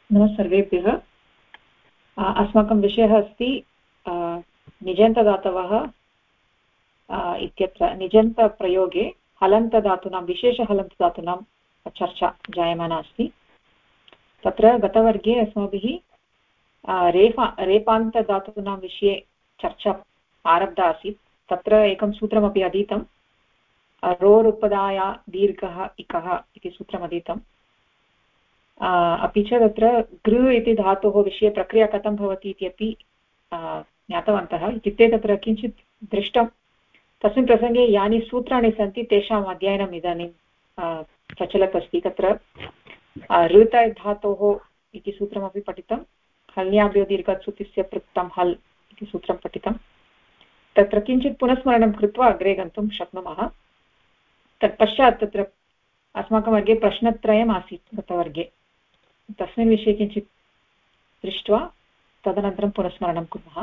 नमः सर्वेभ्यः। अस्माकं विषयः अस्ति निजन्तदातवः इत्यत्र निजन्तप्रयोगे हलन्तधातूनां विशेषहलन्तधातूनां चर्चा जायमाना अस्ति। तत्र गतवर्गे अस्माभिः रेपान्तधातूनां विषये चर्चा आरब्धा आसीत्। तत्र एकं सूत्रमपि अधीतं, रोरुपदाया दीर्घः इकः इति सूत्रम् अधीतम्। अपि च तत्र गृ इति धातोः विषये प्रक्रिया कथं भवति इति अपि ज्ञातवन्तः। इत्युक्ते तत्र किञ्चित् दृष्टं, तस्मिन् प्रसङ्गे यानि सूत्राणि सन्ति तेषाम् अध्ययनम् इदानीं प्रचलत् अस्ति। तत्र ऋत धातोः इति सूत्रमपि पठितं, हल्याभ्यो दीर्घात् सुतिस्य पृक्तं हल् इति सूत्रं पठितं। तत्र किञ्चित् पुनस्मरणं कृत्वा अग्रे गन्तुं शक्नुमः। तत्पश्चात् तत्र अस्माकं वर्गे प्रश्नत्रयम् आसीत् गतवर्गे, तस्मिन् विषये किञ्चित् दृष्ट्वा तदनन्तरं पुनस्मरणं कुर्मः।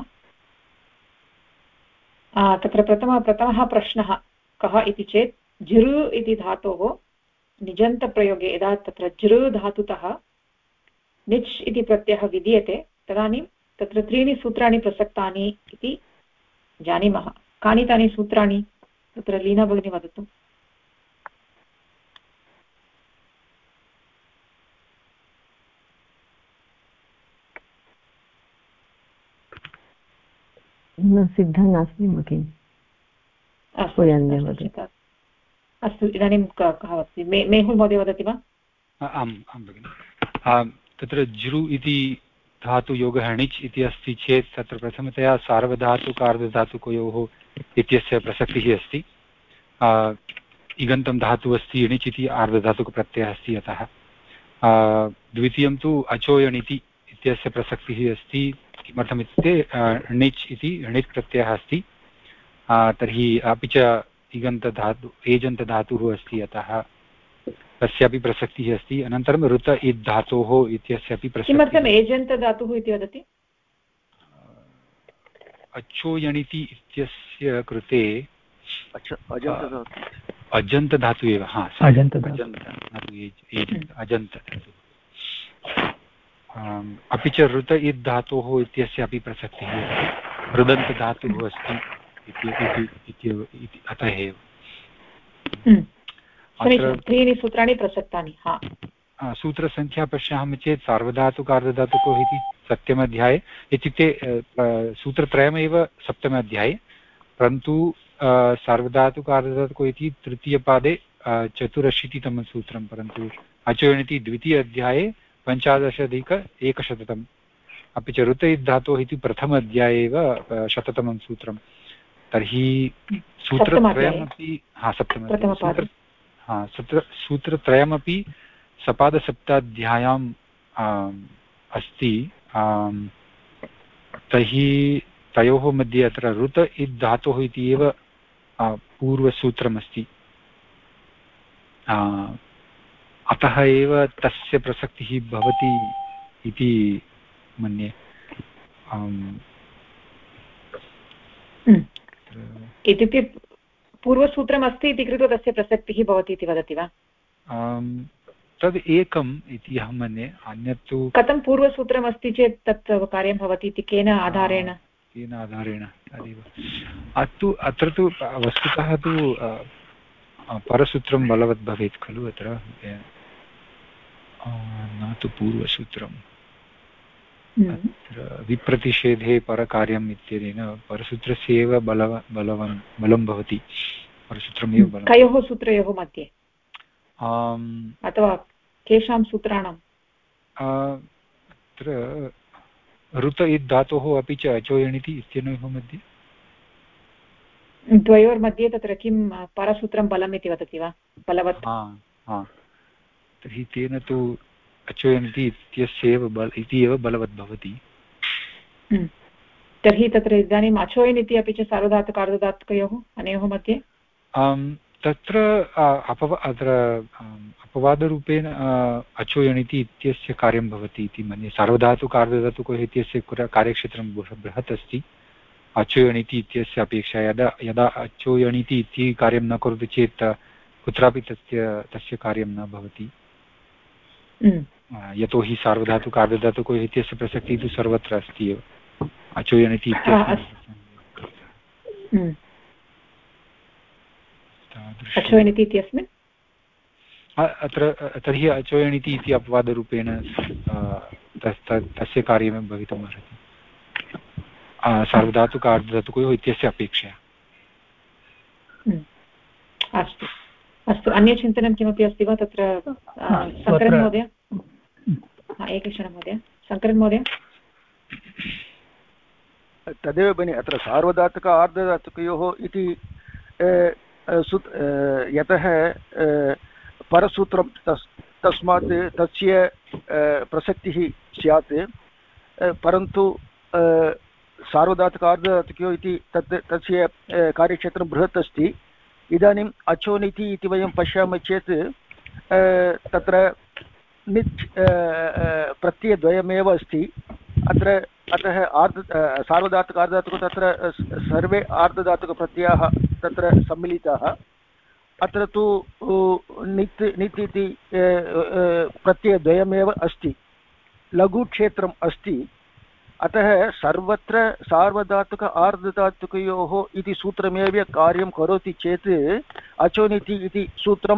तत्र प्रथमः प्रश्नः कः इति चेत्, जृ इति धातोः निजन्तप्रयोगे यदा तत्र जृ धातुतः निच् इति प्रत्ययः विधीयते तदानीं तत्र त्रीणि सूत्राणि प्रसक्तानि इति जानीमः। कानि तानि सूत्राणि तत्र लीना भगिनी वदतु। सिद्धः नास्ति भगिनि। अस्तु, इदानीं कः वदति? मेहुल् महोदय वदति वा? आम् भगिनि। तत्र जृ इति धातुयोगः णिच् इति अस्ति चेत् तत्र प्रथमतया सार्वधातुकार्धधातुकयोः इत्यस्य प्रसक्तिः अस्ति। इगन्तं धातुः अस्ति, णिच् इति आर्धधातुकप्रत्ययः अस्ति अतः। द्वितीयं तु अचोयणिति इत्यस्य प्रसक्तिः अस्ति। किमर्थमित्युक्ते णिच् इति णिच् प्रत्ययः अस्ति, तर्हि अपि च इगन्तधातु एजन्तधातुः अस्ति अतः तस्यापि प्रसक्तिः अस्ति। अनन्तरं ऋत इद् धातोः इत्यस्यापि प्रसक्तिः। किमर्थम् एजन्तधातुः इति वदति? अचोयणिति इत्यस्य कृते अजन्तधातु एव। अजन्तधातुः। अपि च ऋत इद् धातोः इत्यस्य अपि प्रसक्तिः अस्ति, ऋदन्तधातुः अस्ति इति अतः एव त्रीणि सूत्राणि प्रसक्तानि। सूत्रसङ्ख्या पश्यामः चेत् सार्वधातुकार्धधातुकौ इति सप्तमाध्याये, इत्युक्ते सूत्रत्रयमेव सप्तमाध्याये, परन्तु सार्वधातुकार्धधातुकौ इति तृतीयपादे 84तमं सूत्रं, परन्तु अचोयणिति द्वितीय अध्याये 15+100, अपि च ऋत इद् धातोः इति प्रथम अध्याये एव 100तमं सूत्रं। तर्हि सूत्रत्रयमपि सूत्रत्रयमपि सपादसप्ताध्याय्याम् अस्ति। तर्हि तयोः मध्ये अत्र ऋत इद् धातोः इति एव पूर्वसूत्रमस्ति, अतः एव तस्य प्रसक्तिः भवति इति मन्ये। इत्युक्ते पूर्वसूत्रमस्ति इति कृत्वा तस्य प्रसक्तिः भवति इति वदति वा? तद् एकम् इति अहं मन्ये। अन्यत् तु कथं पूर्वसूत्रमस्ति चेत् तत् कार्यं भवति इति केन आधारेण? तदेव अत्र तु वस्तुतः तु परसूत्रं बलवत् भवेत् खलु, अत्र न तु पूर्वसूत्रम्। अत्र विप्रतिषेधे परकार्यम् इत्यनेन परसूत्रस्य एव बलं भवति। परसूत्रमेव बलं। कयोः सूत्रयोः मध्ये अथवा केषां सूत्राणाम्? अत्र ऋत इद् धातोः अपि च अचोयणिति इत्यनयोः मध्ये, द्वयोर्मध्ये तत्र किं परसूत्रं बलम् इति वदति वा? बलवत्। तर्हि तेन तु अचोयणिति इत्यस्य एव बलवत् भवति। तर्हि तत्र इदानीम् अचोयणिति अपि च सार्वधातुकार्धधातुकयोः अनयोः मध्ये तत्र अपवादरूपेण अचोयणिति इत्यस्य कार्यं भवति इति मन्ये। सार्वधातुकार्धधातुकयोः इत्यस्य कार्यक्षेत्रं बृहत् अस्ति अचोयणिति इत्यस्य अपेक्षया। यदा अचोयणिति इति कार्यं न करोति चेत् कुत्रापि तस्य कार्यं न भवति। यतोहि सार्वधातुक आर्धधातुको इत्यस्य प्रसक्तिः तु सर्वत्र अस्ति एव अचोयनिति इत्यस्मिन् अचोयनिति इत्यस्मिन् अत्र तर्हि अचोयनिति इति अपवादरूपेण तस्य कार्यमेव भवितुमर्हति सार्वधातुक आर्धधातुकयोः इत्यस्य अपेक्षया। अस्तु अस्तु, अन्यचिन्तनं किमपि अस्ति वा तत्र? शङ्करन् महोदय, एकक्षणं महोदय, शङ्करन् महोदय। तदेव भगिनि अत्र सार्वधातुक आर्धधातुकयोः इति यतः परसूत्रं तस्मात् तस्य प्रसक्तिः स्यात्, परन्तु सार्वधातुक आर्धधातुकयोः इति तस्य कार्यक्षेत्रं बृहत् अस्ति। इदानीम् अचोनिति इति वयं पश्यामः चेत् तत्र निच् प्रत्ययद्वयमेव अस्ति अत्र, अतः सार्वधातुक आर्धधातुक तत्र सर्वे आर्धधातुकप्रत्ययाः तत्र सम्मिलिताः। अत्र तु नित् नित् इति प्रत्ययद्वयमेव अस्ति, लघुक्षेत्रम् अस्ति। अतः सर्वत्र सार्वधातुक आर्धधातुकयोः इति सूत्रमेव कार्यं करोति चेत् अचोनिति इति सूत्रं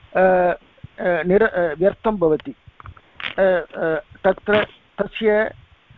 व्यर्थं भवति। तत्र तस्य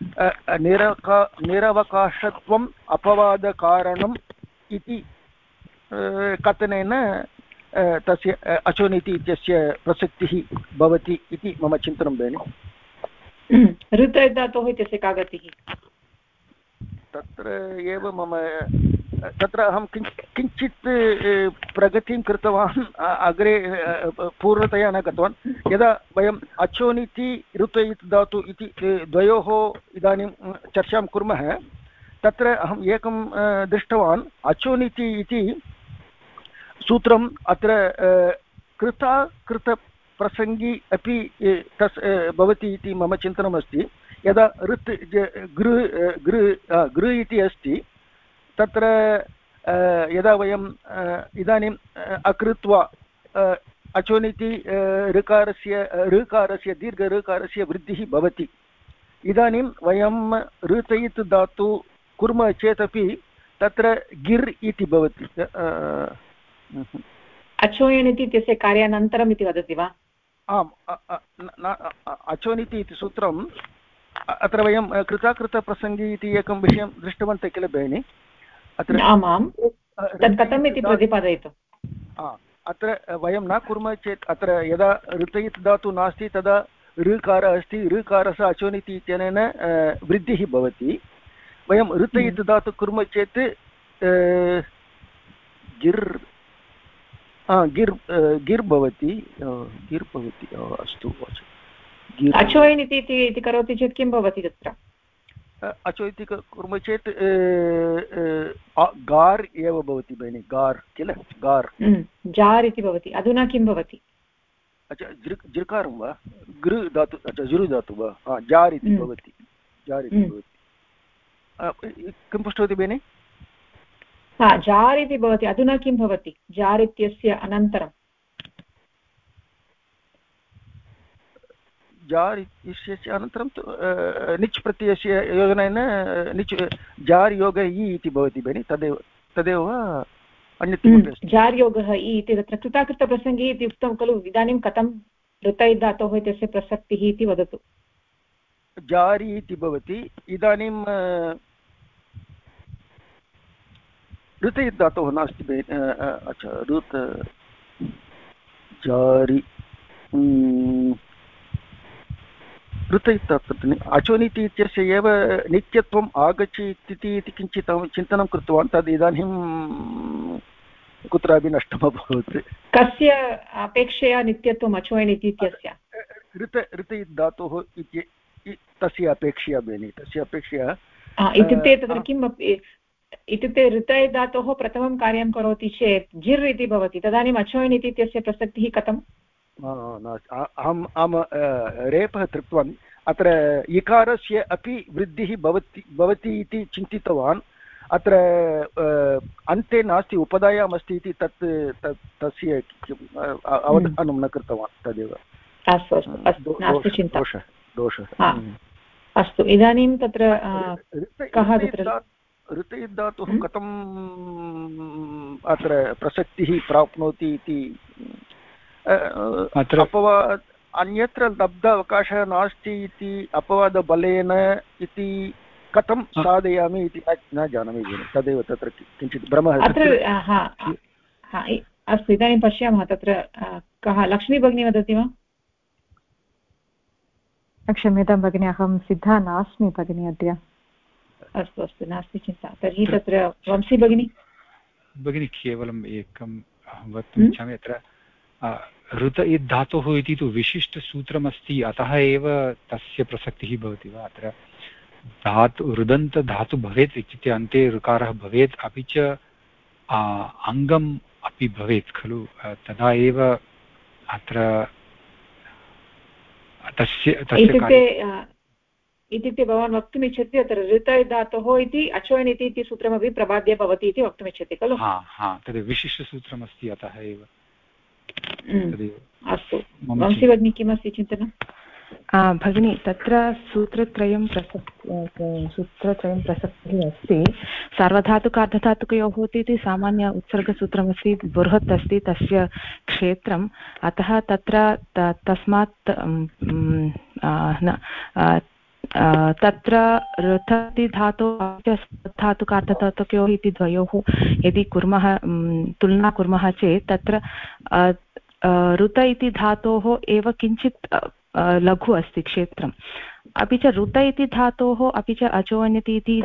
निरवकाशत्वम् अपवादकारणम् इति कथनेन तस्य अचोनिति इत्यस्य प्रसक्तिः भवति इति मम चिन्तनं भगिनि। ऋत धातोः इत्यस्य का गतिः? तत्र एव मम तत्र अहं किञ्चित् प्रगतिं कृतवान्, अग्रे पूर्णतया न गतवान्। यदा वयम् अचोनिति ऋतयित् धातु इति द्वयोः इदानीं चर्चां कुर्मः, तत्र अहम् एकं दृष्टवान्। अचोनिति इति सूत्रम् अत्र कृतप्रसङ्गी अपि भवति इति मम चिन्तनमस्ति। यदा ऋत् गृ इति अस्ति, तत्र यदा वयम् इदानीम् अकृत्वा अचोनिति ऋकारस्य दीर्घ ऋकारस्य वृद्धिः भवति। इदानीं वयं ऋतयित् धातु कुर्मः चेदपि तत्र गिर् इति भवति। अचोयनिति इत्यस्य कार्यानन्तरम् इति वदति वा? आम्, अचोनिति इति सूत्रम् अत्र वयं कृताकृतप्रसङ्गी इति एकं विषयं दृष्टवन्तः किल भगिनि? अत्र आमां, तत् कथम् इति प्रतिपादयतु। अत्र वयं न कुर्मः चेत्, अत्र यदा ऋतयित् धातु नास्ति तदा ऋकारः अस्ति, ऋकारस्य अचोनिति इत्यनेन वृद्धिः भवति। वयं ऋतयित् धातु कुर्मः चेत् गिर् भवति। अस्तु, अचोयन् इति करोति चेत् किं भवति तत्र? अचो इति कुर्मः चेत् गार् एव भवति भगिनि, गार् किल, गार् जार् इति भवति। अधुना किं भवति? अच्छा, जृकारं वा, गृ धातु, अच्छा जुरु धातु वा, जार् इति भवति, जार् इति भवति। किं पृष्टवती भगिनि? जार् इति भवति। अधुना किं भवति जार् इत्यस्य अनन्तरं? जार् इत्यस्य अनन्तरं तु निच् प्रत्ययस्य योजनेन निच् जार् योगः इ इति भवति भगिनि, तदेव अन्यत् जार् योगः इ इति तत्र कृताकृतप्रसङ्गे इति उक्तं खलु। इदानीं कथं ऋतयित् धातोः इत्यस्य प्रसक्तिः इति वदतु। जारि इति भवति। इदानीं ऋतयित् धातोः नास्ति भगिनि। अच्छा, ऋत जारि ऋतयित् अचोनिति इत्यस्य एव नित्यत्वम् आगच्छति इति किञ्चित् अहं चिन्तनं कृतवान्। तद् इदानीं कुत्रापि नष्टम् अभवत्। कस्य अपेक्षया नित्यत्वम् अचोनिति इत्यस्य? ऋतयित् धातोः तस्य अपेक्षया भगिनि, तस्य अपेक्षया इत्युक्ते तत्र किम् इत्युक्ते ऋतयित् धातोः प्रथमं कार्यं करोति चेत् जिर् इति भवति, तदानीम् अचोनिति इत्यस्य प्रसक्तिः कथम्? अहं रेपः कृतवान्। अत्र इकारस्य अपि वृद्धिः भवति इति चिन्तितवान्। अत्र अन्ते नास्ति, उपधायाम् अस्ति इति तस्य अवधानं न कृतवान्, तदेव। अस्तु अस्तु अस्तु नास्ति चिन्ता दोषः अस्तु इदानीं तत्र कः तत्र ऋतयित् धातुः कथम् अत्र प्रसक्तिः प्राप्नोति इति अन्यत्र लब्ध अवकाशः नास्ति इति अपवादबलेन इति कथं साधयामि इति न जानामि तदेव तत्र किञ्चित् भ्रमः अस्तु इदानीं पश्यामः तत्र कः लक्ष्मी भगिनी वदति वा क्षम्यतां भगिनी अहं सिद्धा नास्मि भगिनी अद्य अस्तु अस्तु नास्ति चिन्ता तर्हि तत्र वंशी भगिनी केवलम् एकं वक्तुम् इच्छामि अत्र ऋत इत् धातुः इति तु विशिष्टसूत्रमस्ति अतः एव तस्य प्रसक्तिः भवति वा अत्र ऋदन्तधातु भवेत् इत्युक्ते अन्ते ऋकारः भवेत् अपि च अङ्गम् अपि भवेत् खलु तदा एव अत्र इत्युक्ते भवान् वक्तुमिच्छति अत्र ऋत धातोः इति अचोयनिति इति सूत्रमपि प्रबाद्ये भवति इति वक्तुमिच्छति खलु तद् विशिष्टसूत्रमस्ति अतः एव अस्तु वंशी भगिनी किमस्ति चिन्तनं भगिनी तत्र सूत्रत्रयं प्रसक्तिः अस्ति सार्वधातुकार्धधातुकयोः इति सामान्य उत्सर्गसूत्रमस्ति बृहत् अस्ति तस्य क्षेत्रम् अतः तत्र तस्मात् तत्र ऋथति धातुकार्धधातुकयोः इति द्वयोः यदि कुर्मः तुलना कुर्मः चेत् तत्र ऋत इति धातोः एव किञ्चित् लघु अस्ति क्षेत्रम् अपि च ऋत इति धातोः अपि च अचोन्यति इति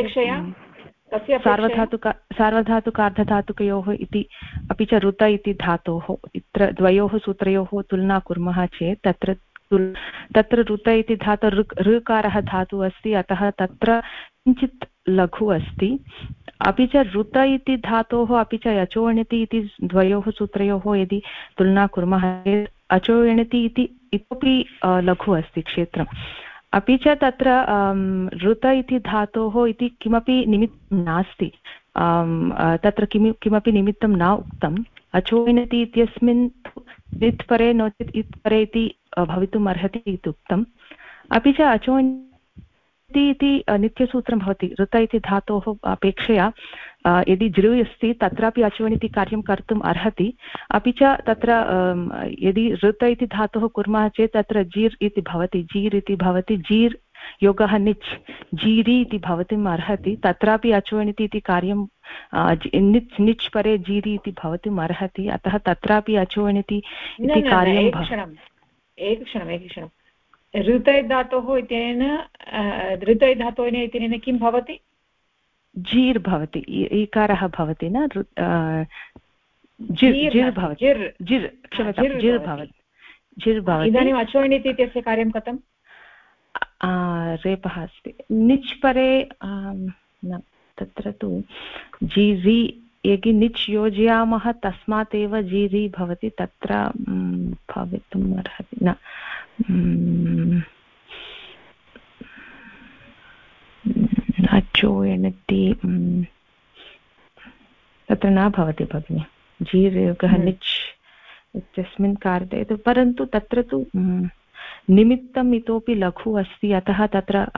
सार्वधातुकार्धधातुकयोः इति अपि च ऋत इति धातोः इत्र द्वयोः सूत्रयोः तुलना कुर्मः चेत् तत्र ऋत इति धातु ऋकारः धातुः अस्ति अतः तत्र किञ्चित् लघु अस्ति अपि च ऋत इति धातोः अपि च अचोणति इति द्वयोः सूत्रयोः यदि तुलना कुर्मः चेत् अचोणति इति इतोपि लघु अस्ति क्षेत्रम् अपि च तत्र ऋत इति धातोः इति किमपि निमित्तं नास्ति तत्र किमपि निमित्तं न उक्तम् अचोणति इत्यस्मिन् इत् परे नो चेत् इत् परे इति भवितुम् अर्हति इति उक्तम् अपि च अचोणति इति नित्यसूत्रं भवति ऋत इति धातोः अपेक्षया यदि जृ अस्ति तत्रापि अचोणिति कार्यं कर्तुम् अर्हति अपि च तत्र यदि ऋत इति धातुः कुर्मः चेत् तत्र जीर् इति भवति जीर् योगः निच् जीरि इति भवितुम् अर्हति तत्रापि अचोणिति इति कार्यं निच् परे जीरि इति भवितुम् अर्हति अतः तत्रापि अचोणिति इति कार्यं एकक्षणं ऋत धातोः इत्यनेन ऋत धातोः इत्यनेन किं भवति जीर् भवति इकारः भवति न जिर् भवति इदानीम् अचोणिति इत्यस्य कार्यं कथं रेपः अस्ति निच् परे न तत्र तु जीरि यदि निच् योजयामः तस्मात् एव जीरि भवति तत्र भवितुम् अर्हति न अचोयनति तत्र न भवति भगिनि जीर्योगः निच् इत्यस्मिन् कार्ये परन्तु तत्र तु निमित्तम् इतोपि लघु अस्ति अतः तत्र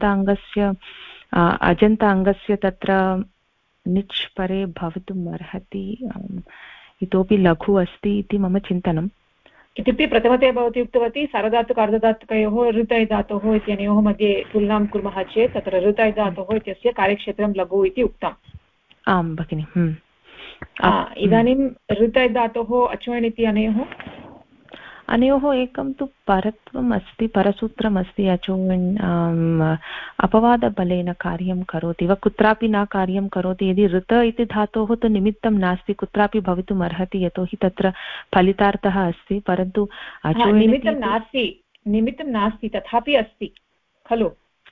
अजन्ताङ्गस्य तत्र निच् परे भवितुम् अर्हति इतोपि लघु अस्ति इति मम चिन्तनम् इत्युक्ते प्रथमतया भवती उक्तवती सार्वधातुकार्धधातुकयोः ऋत धातोः इत्यनयोः मध्ये तुलनां कुर्मः चेत् तत्र ऋत धातोः इत्यस्य कार्यक्षेत्रं लघु इति उक्तम् आं भगिनि इदानीं ऋत धातोः अचोण् इति अनयोः एकं तु परत्वम् अस्ति परसूत्रम् अस्ति अचोण् अपवादबलेन कार्यं करोति वा कुत्रापि न कार्यं करोति यदि ऋत इति धातोः तु निमित्तं नास्ति कुत्रापि भवितुम् अर्हति यतोहि तत्र फलितार्थः अस्ति परन्तु निमित्तं नास्ति तथापि अस्ति खलु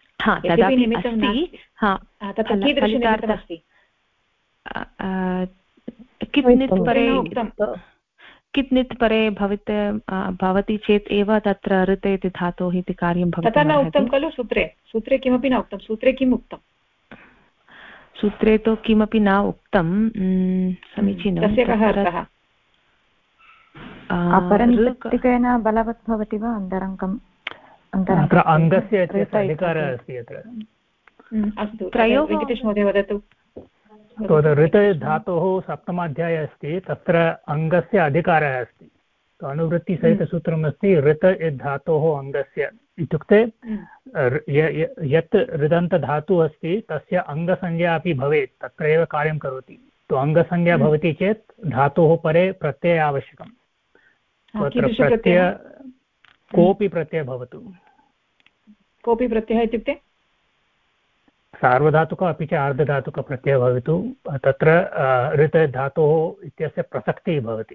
कित् परे भवति चेत् एव तत्र ऋत इति धातोः इति कार्यं भवति तथा न उक्तं खलु सूत्रे किमपि न उक्तं सूत्रे किम् उक्तं सूत्रे तु किमपि न उक्तं समीचीनं तस्य कः अर्थः अपरनिपत्तिकेन बलवत् भवति वा अन्तरङ्गम् अत्र अङ्गस्य अधिकारः अस्ति अत्र अस्तु वेङ्कटेश महोदय वदतु ऋत धातोः सप्तमाध्याये अस्ति तत्र अङ्गस्य अधिकारः अस्ति अनुवृत्तिसहितसूत्रमस्ति ऋत धातोः अङ्गस्य इत्युक्ते यत् ऋदन्तधातुः अस्ति तस्य अङ्गसंज्ञा अपि भवेत् तत्र एव कार्यं करोति तो अङ्गसंज्ञा भवति चेत् धातोः परे प्रत्ययः आवश्यकम् तत्र प्रत्यय कोऽपि प्रत्ययः भवतु कोऽपि प्रत्ययः इत्युक्ते सार्वधातुक अपि च आर्धधातुकप्रत्ययः भवतु तत्र ऋत धातोः इत्यस्य प्रसक्तिः भवति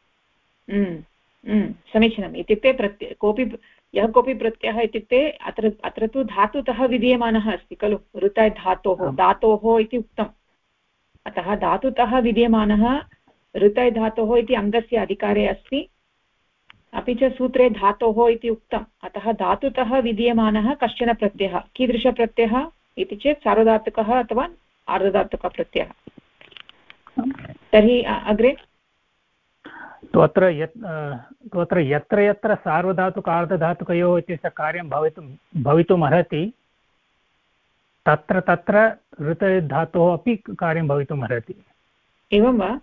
समीचीनम् इत्युक्ते यः कोऽपि प्रत्ययः इत्युक्ते अत्र तु धातुतः विधीयमानः अस्ति खलु ऋत धातोः इति उक्तम् अतः धातुतः विधीयमानः ऋत धातोः इति अङ्गस्य अधिकारे अस्ति अपि च सूत्रे धातोः इति उक्तम् अतः धातुतः विधीयमानः कश्चन प्रत्ययः कीदृशप्रत्ययः इति चेत् सार्वधातुकः अथवा आर्धधातुकप्रत्ययः तर्हि अग्रे अत्र यत्र यत्र सार्वधातुक आर्धधातुकयोः इत्यस्य कार्यं भवितुमर्हति तत्र तत्र ऋत धातोः अपि कार्यं भवितुमर्हति एवं वा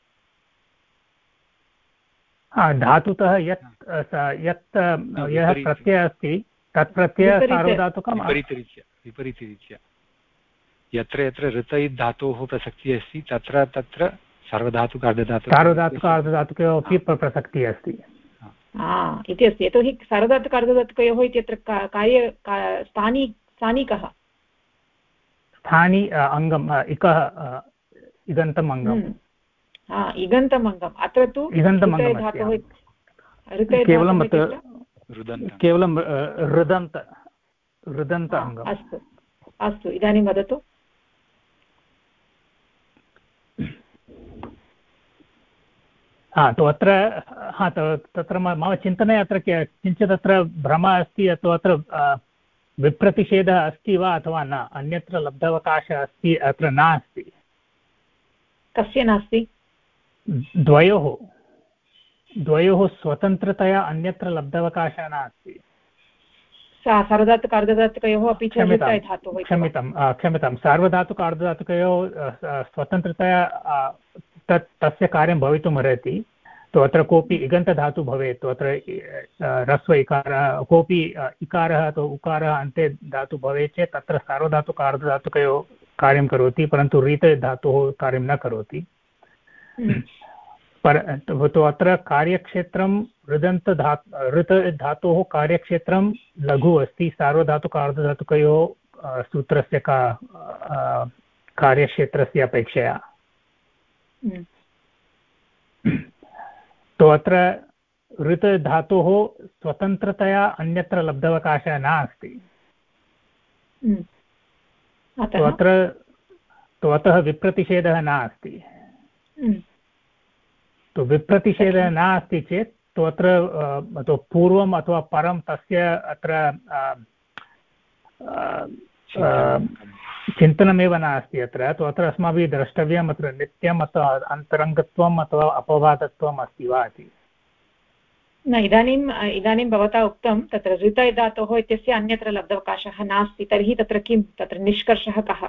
धातुतः यः प्रत्ययः अस्ति तत् प्रत्ययः सार्वधातुकं विपरीतरीत्या यत्र यत्र ऋत धातोः प्रसक्तिः अस्ति तत्र तत्र सार्वधातुक अर्धधातुकयोः अपि प्रसक्तिः अस्ति इति अस्ति यतोहि सार्वधातुक अर्धधातुकयोः इत्यत्र स्थानिकः स्थानी अङ्गम् इकः इगन्तम् अङ्गम् इगन्तम् अङ्गम् अत्र तु केवलं ऋदन्त अङ्गम् अस्तु अस्तु इदानीं वदतु अत्र तत्र मम चिन्तने अत्र किञ्चित् अत्र भ्रमः अस्ति अथवा अत्र विप्रतिषेधः अस्ति वा अथवा न अन्यत्र लब्धावकाशः अस्ति अत्र नास्ति कस्य नास्ति द्वयोः स्वतन्त्रतया अन्यत्र लब्धावकाशः नास्ति सार्वधातुक अर्धधातुकयोः अपि च क्षम्यतां सार्वधातुक अर्धधातुकयोः स्वतन्त्रतया तस्य कार्यं भवितुमर्हति तो अत्र कोऽपि इगन्तधातुः भवेत् तो अत्र ह्रस्व इकारः कोऽपि इकारः अथवा उकारः अन्ते धातुः भवेत् चेत् तत्र सार्वधातुक अर्धधातुकयोः कार्यं करोति परन्तु ऋत धातोः कार्यं न करोति तो अत्र कार्यक्षेत्रं ऋत धातोः कार्यक्षेत्रं लघु अस्ति सार्वधातुक अर्धधातुकयोः सूत्रस्य कार्यक्षेत्रस्य अपेक्षया तो अत्र ऋत धातोः स्वतन्त्रतया अन्यत्र लब्धावकाशः नास्ति अतः विप्रतिषेधः नास्ति तो विप्रतिषेधः नास्ति चेत् तो अत्र तो पूर्वम् अथवा परं तस्य अत्र चिन्तनमेव नास्ति अत्र तु अत्र अस्माभिः द्रष्टव्यम् अत्र नित्यम् अथवा अन्तरङ्गत्वम् अथवा अपवादत्वम् अस्ति वा इति न इदानीं भवता उक्तं तत्र ऋत धातोः इत्यस्य अन्यत्र लब्धावकाशः नास्ति तर्हि तत्र किं तत्र निष्कर्षः कः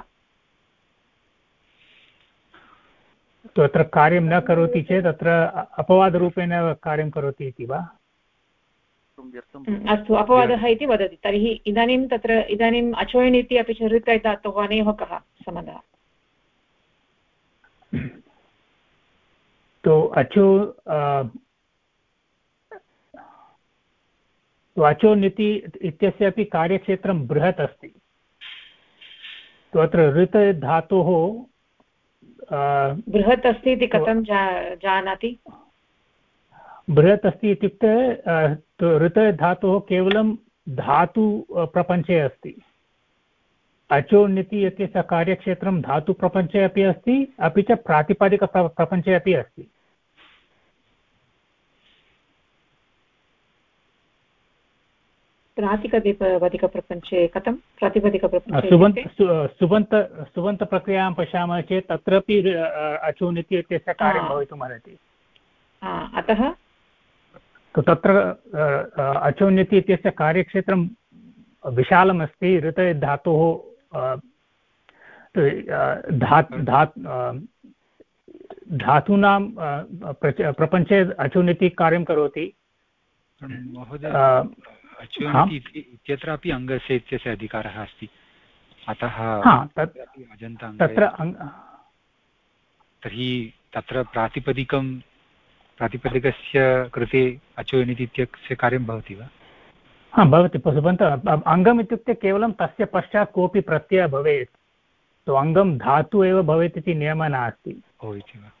तु अत्र कार्यं न करोति चेत् अत्र अपवादरूपेण कार्यं करोति इति वा अस्तु अपवादः इति वदति तर्हि इदानीम् अचोयन् इति अपि च ऋत धातोः अनयोः कः सम्बन्धः तो अचोन् इत्यस्य अपि कार्यक्षेत्रं बृहत् अस्ति तो अत्र ऋत धातोः बृहत् अस्ति इति कथं जानाति बृहत् अस्ति इत्युक्ते ऋत धातोः केवलं धातु प्रपञ्चे अस्ति अचोन् इत्यस्य कार्यक्षेत्रं धातुप्रपञ्चे अपि अस्ति अपि च प्रातिपदिकप्रपञ्चे अपि अस्ति प्रातिपदिकप्रपञ्चे कथं प्रातिपदिकप्रपञ्चे सुबन्तप्रक्रियां पश्यामः चेत् तत्रापि अचोन् इत्यस्य कार्यं भवितुमर्हति अतः तत्र अचोन्यति इत्यस्य कार्यक्षेत्रं विशालमस्ति ऋत धातोः धातूनां प्रपञ्चे अचोन्यति कार्यं करोति। महोदय अचोन्यति इत्यत्रापि अङ्गस्य इत्यस्य अधिकारः अस्ति, अतः तत्र तर्हि तत्र प्रातिपदिकस्य कृते अचोनिति इत्यस्य कार्यं भवति वा? हा भवति। अङ्गम् इत्युक्ते केवलं तस्य पश्चात् कोऽपि प्रत्ययः भवेत्, तो अङ्गं धातु एव भवेत् इति नियमः नास्ति। ओ इति वा?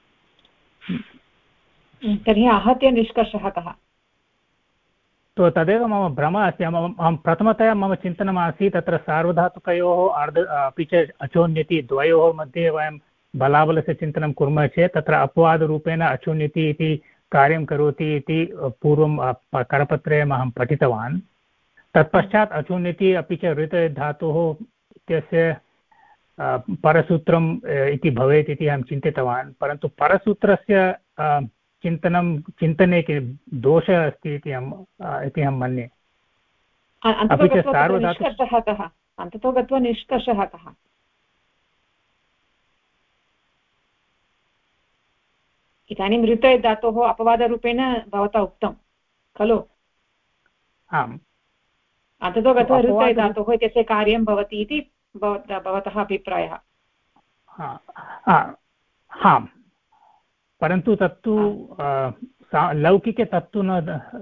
तर्हि आहत्य निष्कर्षः कः? तो तदेव मम भ्रमः अस्ति। अहं प्रथमतया मम चिन्तनमासीत् तत्र सार्वधातुकयोः अपि च अचोन्यति द्वयोः मध्ये वयं बलाबलस्य चिन्तनं कुर्मः चेत् तत्र अपवादरूपेण अचोन्यति इति कार्यं करोति इति पूर्वं करपत्रे अहं पठितवान्। तत्पश्चात् अचोन्यति अपि च ऋत धातोः इत्यस्य परसूत्रम् इति भवेत् इति अहं चिन्तितवान्, परन्तु परसूत्रस्य चिन्तने दोषः अस्ति इति अहं मन्ये। अपि च सार्वधातुकः कः? अन्ततो गत्वा निष्कर्षः कः? इदानीं ऋत धातोः अपवादरूपेण भवता उक्तं खलु? आम्। अन्ततो गत्वा ऋत धातोः इत्यस्य कार्यं भवति इति भवतः अभिप्रायः? आम्, परन्तु तत्तु लौकिके तत्तु न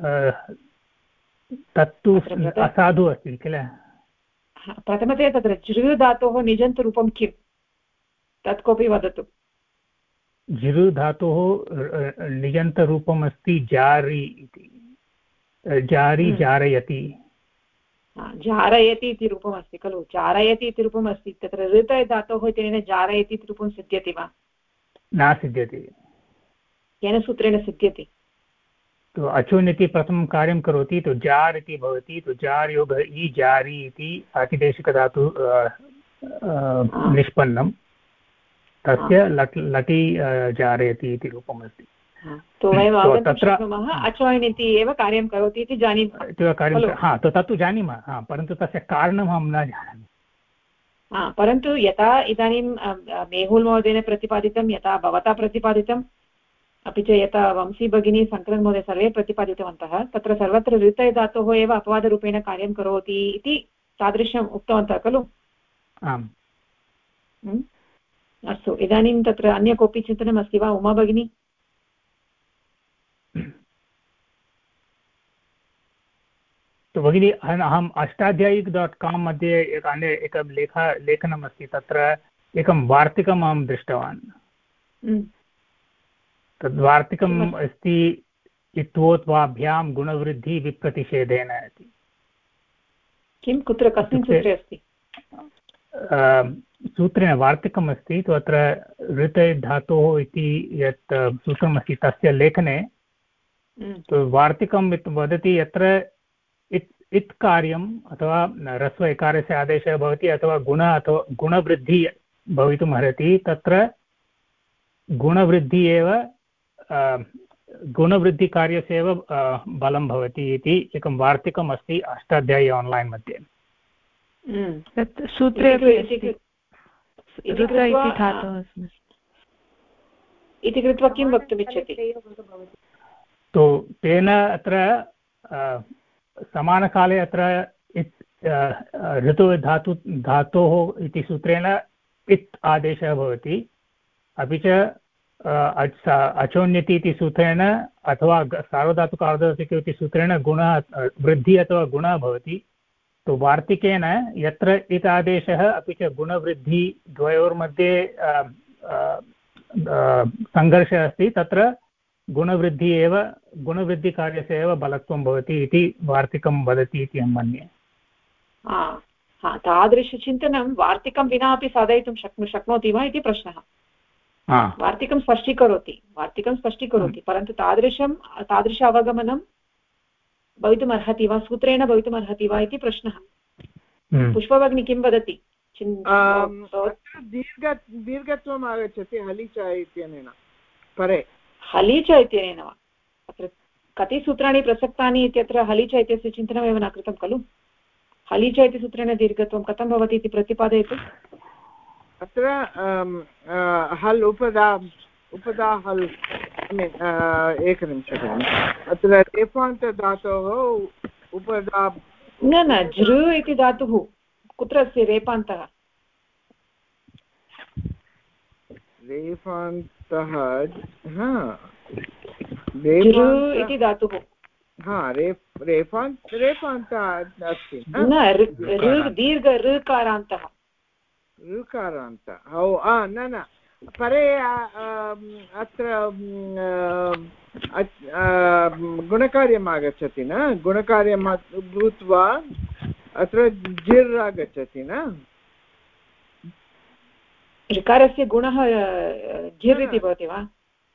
तत्तु असाधु अस्ति किल। प्रथमतया तत्र जृ धातोः निजन्तरूपं किं तत् कोऽपि वदतु। जृ धातोः निजन्तरूपम् अस्ति जारि इति। जारि जारयति। जारयति इति रूपम् अस्ति खलु? जारयति इति रूपम् अस्ति। तत्र ऋत धातोः इत्यनेन जारयति इति रूपं सिद्ध्यति वा? न सिद्ध्यति। केन सूत्रेण सिद्ध्यति? तो अचोन्यति प्रथमं कार्यं करोति, तो जार् इति भवति, तो जार् योगः इ जारि इति आतिदेशिकधातु निष्पन्नं, तस्य लटि जारयति इति रूपम् अस्ति। तो वयम् अवगन्तुं शक्नुमः अचोन्यति एव कार्यं करोति इति जानीमः। हा, तो तत्तु जानीमः, परन्तु तस्य कारणम् अहं न जानामि। परन्तु यथा इदानीं मेहुल् महोदयेन प्रतिपादितं, यथा भवता प्रतिपादितं, अपि च यथा वंशी भगिनी सङ्करन् महोदय सर्वे प्रतिपादितवन्तः, तत्र सर्वत्र ऋत धातोः एव अपवादरूपेण कार्यं करोति इति तादृशम् उक्तवन्तः खलु? आम्। अस्तु, इदानीं तत्र अन्य कोऽपि चिन्तनम् अस्ति वा उमा भगिनी? तो भगिनी, अहम् अष्टाध्यायिक.com मध्ये एकं लेखनमस्ति, तत्र एकं वार्तिकम् अहं दृष्टवान्। तद् वार्तिकम् अस्ति इत्वोत्वाभ्यां गुणवृद्धि विप्रतिषेधेन इति। किं कुत्र कस्मिन् सूत्रे अस्ति? सूत्रेण वार्तिकम् अस्ति, तो अत्र ऋत धातोः इति यत् सूत्रमस्ति तस्य लेखने तो वार्तिकं वदति यत्र इत् कार्यम् अथवा ह्रस्व इकारस्य आदेशः भवति अथवा अथवा गुणवृद्धि भवितुम् अर्हति, तत्र गुणवृद्धि एव गुणवृद्धिकार्यस्य एव बलं भवति इति एकं वार्तिकम् अस्ति अष्टाध्यायी आन्लैन् मध्ये। तत् सूत्रे इति कृत्वा किं वक्तुमिच्छति? तो तेन अत्र समानकाले अत्र ऋतु धातोः इति सूत्रेण इत् आदेशः भवति, अपि च अचोन्यति इति सूत्रेण अथवा सार्वधातुक आर्धधातुक इति सूत्रेण गुणः वृद्धिः अथवा गुणः भवति। तो वार्तिकेन यत्र इत् आदेशः अपि च गुणवृद्धि द्वयोर्मध्ये सङ्घर्षः अस्ति, तत्र गुणवृद्धिकार्यस्य एव बलत्वं भवति इति वार्तिकं वदति इति अहं मन्ये। तादृशचिन्तनं वार्तिकं विना अपि साधयितुं शक्नोति वा इति प्रश्नः। वार्तिकं स्पष्टीकरोति, परन्तु तादृश अवगमनं भवितुम् अर्हति वा, सूत्रेण भवितुम् अर्हति वा इति प्रश्नः। पुष्पभगिनी किं वदति? दीर्घत्वम् आगच्छति हलि च इत्यनेन परे। हलि च इत्यनेन वा? अत्र कति सूत्राणि प्रसक्तानि इत्यत्र हलिच इत्यस्य चिन्तनमेव न कृतं खलु। हलिच इति सूत्रेण दीर्घत्वं कथं भवति इति प्रतिपादयतु। अत्र हल् उपदा हल् एकनिमिषम् अत्र रेफान्तधातोः उपदा न झृ इति धातुः कुत्र अस्ति रेफान्तः? रेफान्तः इति धातुः रेफान्तः अस्ति न दीर्घ ऋकारान्तः न परे अत्र गुणकार्यम् आगच्छति न गुणकार्यं भूत्वा अत्र जिर् आगच्छति न ऋकारस्य गुणः जिर् इति भवति वा?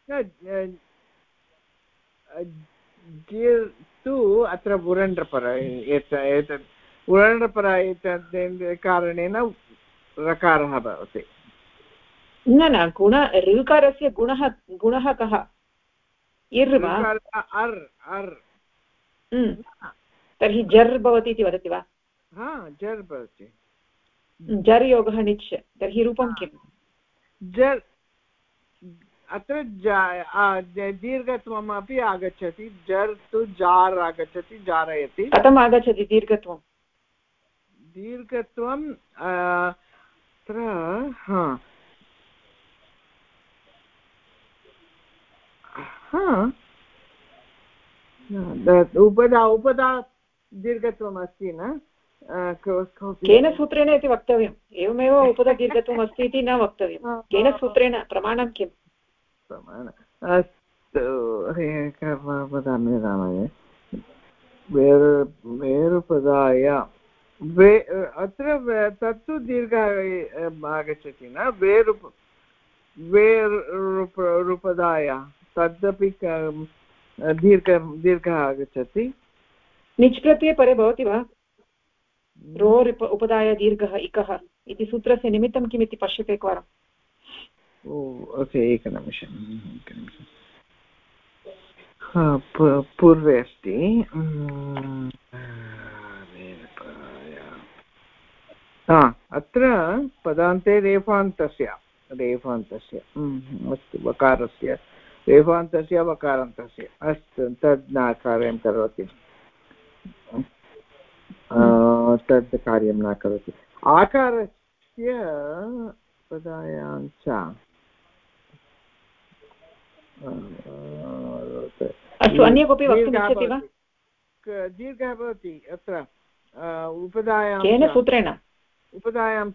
जिर् तु अत्र उरण्ड्रपर एतत् उरण्ड्रपर एतत् कारणेन रकारः भवति। न गुण ऋकारस्य गुणः कः? इर् वा? तर्हि जर् भवति इति वदति वा? जर् भवति। जर् योगः निच् तर्हि रूपं किम्? जर् अत्र दीर्घत्वम् अपि आगच्छति जर् तु जार् आगच्छति जारयति। कथम् आगच्छति दीर्घत्वं? दीर्घत्वं अत्र उपदा दीर्घत्वम् अस्ति न केन सूत्रेण इति वक्तव्यम्। एवमेव उपददीर्घत्वम् अस्ति इति न वक्तव्यं। केन सूत्रेण प्रमाणं किम्? अस्तु वदामि रामाय वेरुपदाय अत्र तत्तु दीर्घः आगच्छति न वेरुपदाय तदपि दीर्घः आगच्छति। निच् प्रत्यये परे भवति वा? रोर् उपदाय दीर्घः इकः इति सूत्रस्य निमित्तं किम् इति पश्यतु एकवारम्। ओके एकनिमिषं पूर्वे अस्ति अत्र पदान्ते रेफान्तस्य अस्तु वकारस्य रेफान्तस्य वकारान्तस्य अस्तु तद् न कार्यं करोति तद् कार्यं न करोति। आकारस्य पदायां च अस्तु अन्य कोऽपि वक्तुमिच्छति वा? दीर्घः भवति अत्र उपदायां केन सूत्रेण? उपदायां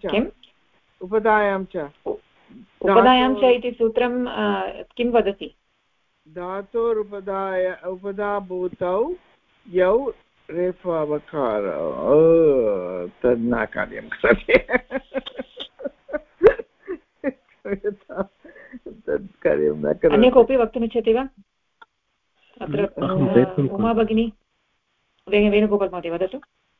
च उपदायां च इति सूत्रं किं वदति? धातोरुपदाय उपदाभूतौ यौ रेफावकार तद् न कार्यं करोति तद् कार्यं न करोति। अन्य कोऽपि वक्तुमिच्छति वा? अत्र उमा भगिनी वेणुगोपाल् महोदय वदतु।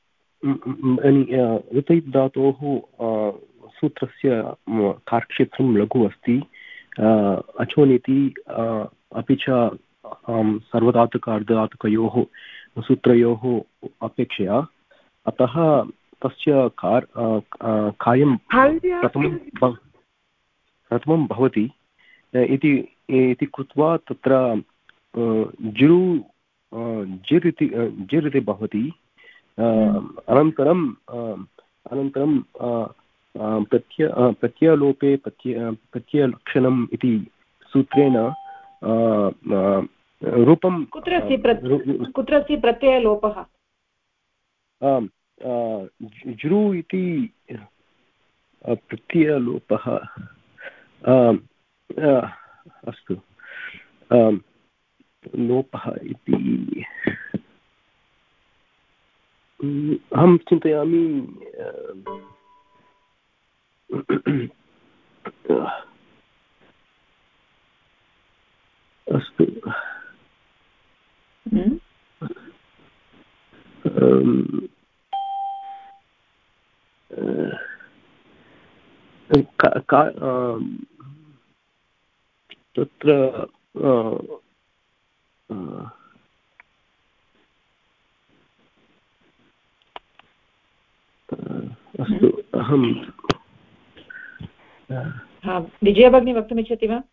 ऋतैः धातोः सूत्रस्य कार्यक्षेत्रं लघु अस्ति अचोनिति अपि च सर्वधातुक अर्धधातुकयोः सूत्रयोः अपेक्षया अतः तस्य कार्यं प्रथमं भवति इति कृत्वा तत्र जिर् इति भवति। अनन्तरं प्रत्ययलोपे प्रत्ययलक्षणम् इति सूत्रेण रूपं कुत्र अस्ति प्रत्ययलोपः? जृ इति प्रत्ययलोपः अस्तु लोपः इति अहं चिन्तयामि अस्तु तत्र अस्तु अहं विजयभगिनी वक्तुमिच्छति वा?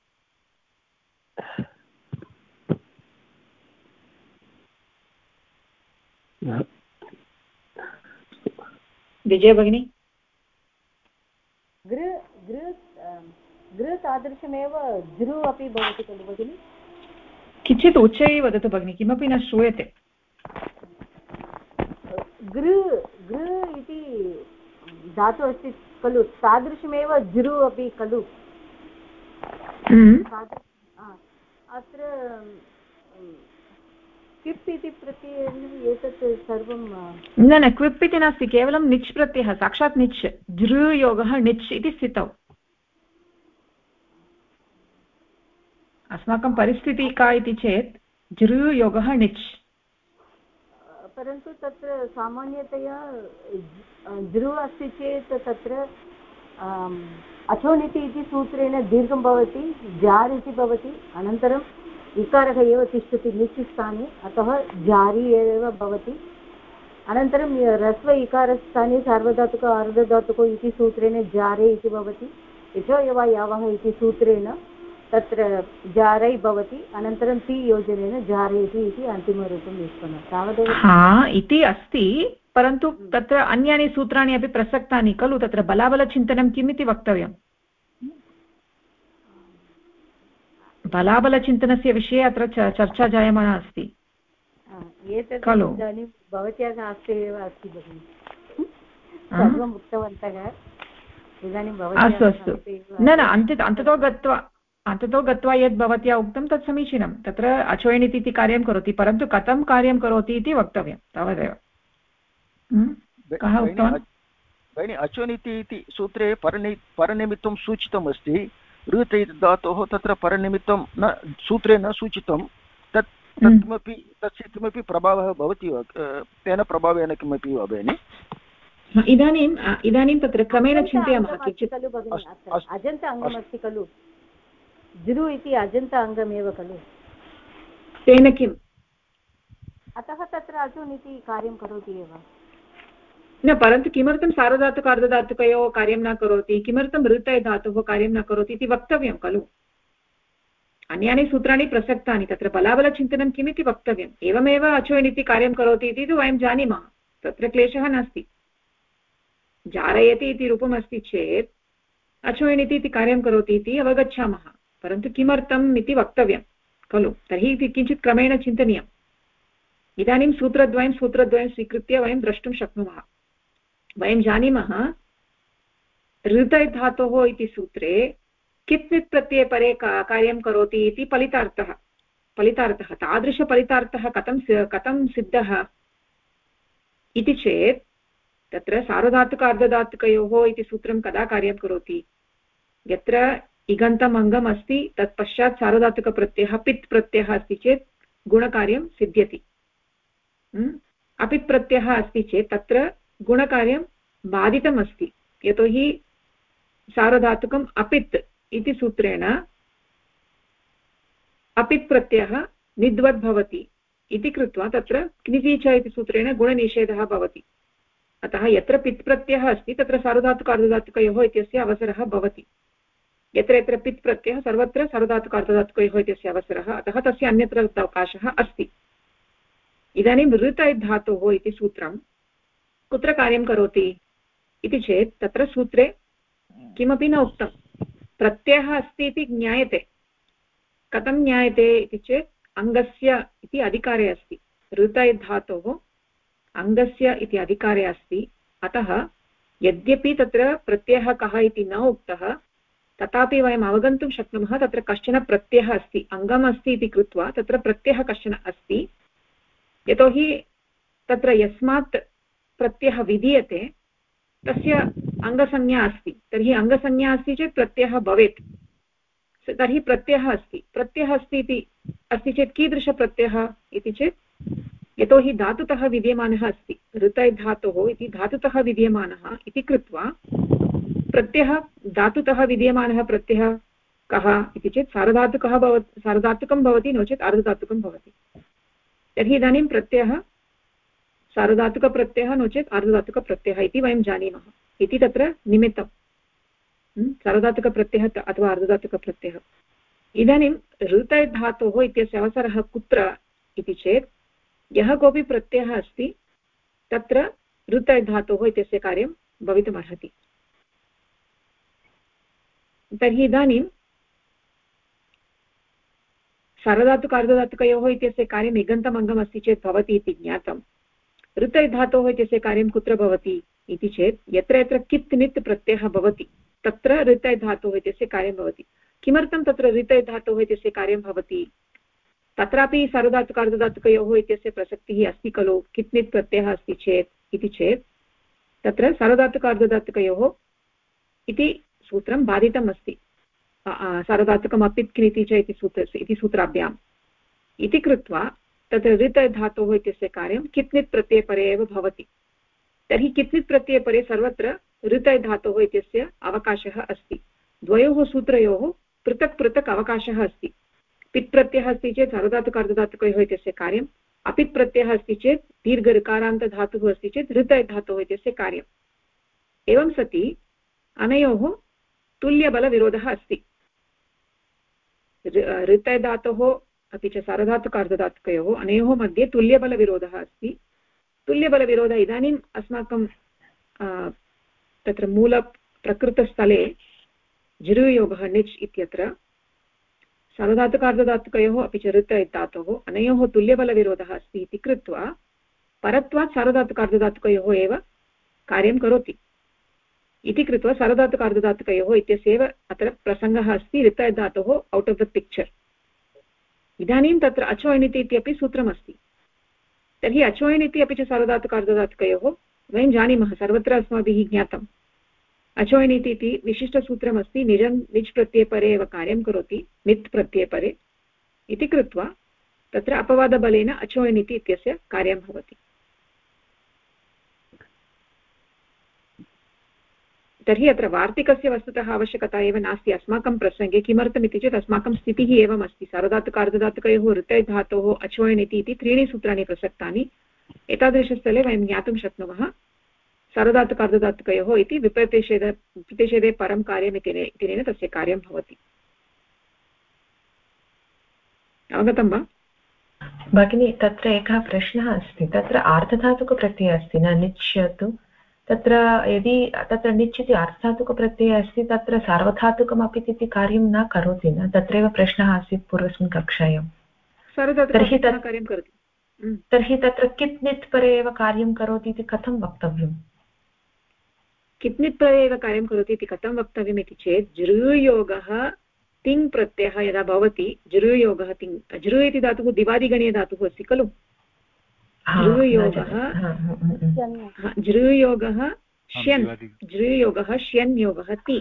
विजयभगिनी गृ तादृशमेव जृ अपि भवति खलु भगिनि? किञ्चित् उच्चैः वदतु भगिनि, किमपि न श्रूयते। गृ इति धातु अस्ति खलु, तादृशमेव जृ अपि खलु। अत्र क्विप् इति प्रत्ययेन एतत् सर्वं न क्विप् इति नास्ति, केवलं निच् प्रत्ययः, साक्षात् निच्, जृ योगः निच् इति स्थितौ। अस्माकं परिस्थितिः का इति चेत् जृ योगः निच्। परन्तु तत्र सामान्यतया जृ अस्ति चेत् तत्र अचोनिति इति सूत्रेण दीर्घं भवति, जार् इति भवति, अनन्तरम् इकारः एव तिष्ठति निच् स्थाने, अतः जारि एव भवति। अनन्तरं ह्रस्व इकारस्थाने सार्वधातुक अर्धधातुको इति सूत्रेण जारे इति भवति, यशो एव यावः इति सूत्रेण तत्र जारै भवति, अनन्तरं ति योजनेन जारयति इति अन्तिमरूपं निष्पन्नं तावदेव इति अस्ति। परन्तु तत्र अन्यानि सूत्राणि अपि प्रसक्तानि खलु, तत्र बलाबलचिन्तनं किम् इति वक्तव्यम्। बलाबलचिन्तनस्य विषये अत्र चर्चा जायमाना अस्ति खलु। इदानीं भवत्याः हस्ते एव अस्ति भगिनि, सर्वम् उक्तवन्तः। इदानीं अस्तु अस्तु, न अन्ततो गत्वा यद् भवत्या उक्तं तत् समीचीनं। तत्र अचोयणिति इति कार्यं करोति, परन्तु कथं कार्यं करोति इति वक्तव्यं, तावदेव। कः उक्तवान्? भगिनि, अचोनिति इति सूत्रे परनिमित्तं सूचितमस्ति। ऋत् इति धातोः तत्र परनिमित्तं न सूत्रे न सूचितं, किमपि तस्य किमपि प्रभावः भवति वा? तेन प्रभावेन किमपि वा भगिनि? इदानीं तत्र क्रमेण चिन्तयामः किञ्चित्। अजन्त अङ्गमस्ति खलु, जृ इति अजन्त अङ्गमेव खलु, तेन किम्? अतः तत्र अचोन् इति कार्यं करोति एव। न, परन्तु किमर्थं सार्वधातुक अर्धधातुकयोः कार्यं न करोति, किमर्थं ऋतय धातुः कार्यं न करोति इति वक्तव्यं खलु। अन्यानि सूत्राणि प्रसक्तानि, तत्र बलाबलचिन्तनं किमिति वक्तव्यम्। एवमेव अचोन् इति कार्यं करोति इति तु वयं जानीमः, तत्र क्लेशः नास्ति। जारयति इति रूपमस्ति चेत् अचोन् इति कार्यं करोति इति अवगच्छामः, परन्तु किमर्थम् इति वक्तव्यं खलु। तर्हि किञ्चित् क्रमेण चिन्तनीयम्। इदानीं सूत्रद्वयं स्वीकृत्य वयं द्रष्टुं शक्नुमः। वयं जानीमः ऋतय धातोः इति सूत्रे कित् नित् प्रत्यये परे कार्यं करोति इति फलितार्थः। तादृशफलितार्थः कथं सिद्धः इति चेत् तत्र सार्वधातुक अर्धधातुकयोः इति सूत्रं कदा कार्यं करोति? यत्र इगन्तम् अङ्गम् अस्ति तत्पश्चात् सार्वधातुकप्रत्ययः पित् प्रत्ययः अस्ति चेत् गुणकार्यं सिद्ध्यति। अपित् प्रत्ययः अस्ति चेत् तत्र गुणकार्यं बाधितम् अस्ति, यतोहि सार्वधातुकम् अपित् इति सूत्रेण अपित् प्रत्ययः निद्वद् भवति इति कृत्वा तत्र क्निति च इति सूत्रेण गुणनिषेधः भवति। अतः यत्र पित् प्रत्ययः अस्ति तत्र सार्वधातुक अर्धधातुकयोः इत्यस्य अवसरः भवति। यत्र यत्र पित् प्रत्ययः सर्वत्र सार्वधातुक अर्धधातुकयोः इत्यस्य अवसरः, अतः तस्य अन्यत्र अवकाशः अस्ति। इदानीं ऋतय धातोः इति सूत्रं कुत्र कार्यं करोति इति चेत् तत्र सूत्रे किमपि न उक्तं, प्रत्ययः अस्ति इति ज्ञायते। कथं ज्ञायते इति चेत् अङ्गस्य इति अधिकारे अस्ति। ऋतय धातोः अङ्गस्य इति अधिकारे अस्ति, अतः यद्यपि तत्र प्रत्ययः कः इति न उक्तः तथापि वयम् अवगन्तुं शक्नुमः तत्र कश्चन प्रत्ययः अस्ति, अङ्गम् अस्ति इति कृत्वा तत्र प्रत्ययः कश्चन अस्ति। यतोहि तत्र यस्मात् प्रत्ययः विधीयते तस्य अङ्गसंज्ञा अस्ति, तर्हि अङ्गसंज्ञा अस्ति चेत् प्रत्ययः भवेत्। तर्हि प्रत्ययः अस्ति चेत् कीदृशप्रत्ययः इति चेत् यतोहि धातुतः विद्यमानः अस्ति, ऋतय धातोः इति धातुतः विद्यमानः इति कृत्वा प्रत्ययः धातुतः विद्यमानः प्रत्ययः कः इति चेत् सार्वधातुकं भवति, नो चेत् अर्धधातुकं भवति। तर्हि इदानीं प्रत्ययः सार्वधातुकप्रत्ययः नो चेत् अर्धधातुकप्रत्ययः इति वयं जानीमः। इति तत्र निमित्तं सार्वधातुकप्रत्ययः अथवा अर्धधातुकप्रत्ययः। इदानीं ऋतय् धातोः इत्यस्य अवसरः कुत्र इति चेत् यः कोऽपि प्रत्ययः अस्ति तत्र ऋतय् धातोः इत्यस्य कार्यं भवितुमर्हति। तर्हि इदानीं सार्वधातुक अर्धधातुकयोः इत्यस्य कार्यम् इगन्तमङ्गम् अस्ति चेत् भवति इति ज्ञातं। ऋतय् धातोः इत्यस्य कार्यं कुत्र भवति इति चेत् यत्र यत्र कित् नित् प्रत्ययः भवति तत्र ऋतय् धातोः इत्यस्य कार्यं भवति। किमर्थं तत्र ऋतय् धातोः इत्यस्य कार्यं भवति? तत्रापि सार्वधातुक अर्धधातुकयोः इत्यस्य प्रसक्तिः अस्ति खलु, कित् नित् प्रत्ययः अस्ति चेत् इति चेत् तत्र सार्वधातुक अर्धधातुकयोः इति सूत्रं बाधितम् अस्ति। सार्वधातुकम् अपित् क्निति च इति सूत्राभ्याम् इति कृत्वा तत्र ऋतय् धातोः इत्यस्य कार्यं कित्नित् प्रत्ययपरे एव भवति। तर्हि कित्नित् प्रत्ययपरे सर्वत्र ऋतय् धातोः इत्यस्य अवकाशः अस्ति। द्वयोः सूत्रयोः पृथक् पृथक् अवकाशः अस्ति। पित् प्रत्ययः अस्ति चेत् सार्वधातुक अर्धधातुकयोः इत्यस्य कार्यम्, अपित् प्रत्ययः अस्ति चेत् दीर्घ ऋकारान्तधातुः अस्ति चेत् ऋतय् धातोः इत्यस्य कार्यम्। एवं सति अनयोः तुल्यबलविरोधः अस्ति। ऋतय् धातोः अपि च सार्वधातुक अर्धधातुकयोः अनयोः मध्ये तुल्यबलविरोधः अस्ति। तुल्यबलविरोधः इदानीम् अस्माकं तत्र मूलप्रकृतस्थले जिरुयोगः निच् इत्यत्र सार्वधातुक अर्धधातुकयोः अपि च ऋतय् धातोः अनयोः तुल्यबलविरोधः अस्ति इति कृत्वा परत्वात् सार्वधातुक अर्धधातुकयोः एव कार्यं करोति इति कृत्वा सार्वधातुक अर्धधातुकयोः इत्यस्यैव अत्र प्रसङ्गः अस्ति ऋतय् धातोः औट् आफ् द पिक्चर्। इदानीं तत्र अचोयनिति इत्यपि सूत्रमस्ति। तर्हि अचोयनिति अपि च सार्वधातुक अर्धधातुकयोः वयं जानीमः, सर्वत्र अस्माभिः ज्ञातम्। अचोयनिति इति विशिष्टसूत्रमस्ति, निज् प्रत्ययपरे एव कार्यं करोति, नित् प्रत्ययपरे इति कृत्वा तत्र अपवादबलेन अचोयनिति इत्यस्य कार्यं भवति। तर्हि अत्र वार्तिकस्य वस्तुतः आवश्यकता एव नास्ति अस्माकं प्रसङ्गे। किमर्थमिति चेत् अस्माकं स्थितिः एवम् अस्ति, सार्वधातुक अर्धधातुकयोः ऋतय् धातोः अचोयनिति इति त्रीणि सूत्राणि प्रसक्तानि। एतादृशस्थले वयं ज्ञातुं शक्नुमः सार्वधातुक अर्धधातुकयोः इति विप्रतिषेधे परं कार्यम् इत्यनेन तस्य कार्यं भवति। अवगतं वा भगिनी? तत्र एकः प्रश्नः अस्ति, तत्र आर्धधातुकप्रत्ययः अस्ति न निच् तु, तत्र यदि तत्र निच् इति आर्धधातुकप्रत्ययः अस्ति तत्र सार्वधातुकमपि इति कार्यं न करोति न, तत्रैव प्रश्नः आसीत् पूर्वस्मिन् कक्षायां। तर्हि तत्र कित् नित् परे एव कार्यं करोति इति कथं वक्तव्यम्? कित् नित् परे एव कार्यं करोति इति कथं वक्तव्यम् इति चेत् जृयोगः तिङ् प्रत्ययः यदा भवति, जृयोगः तिङ्, जृ इति धातुः दिवादिगणीय धातुः अस्ति खलु, जृयोगः श्यन्, जृयोगः श्यन् योगः ति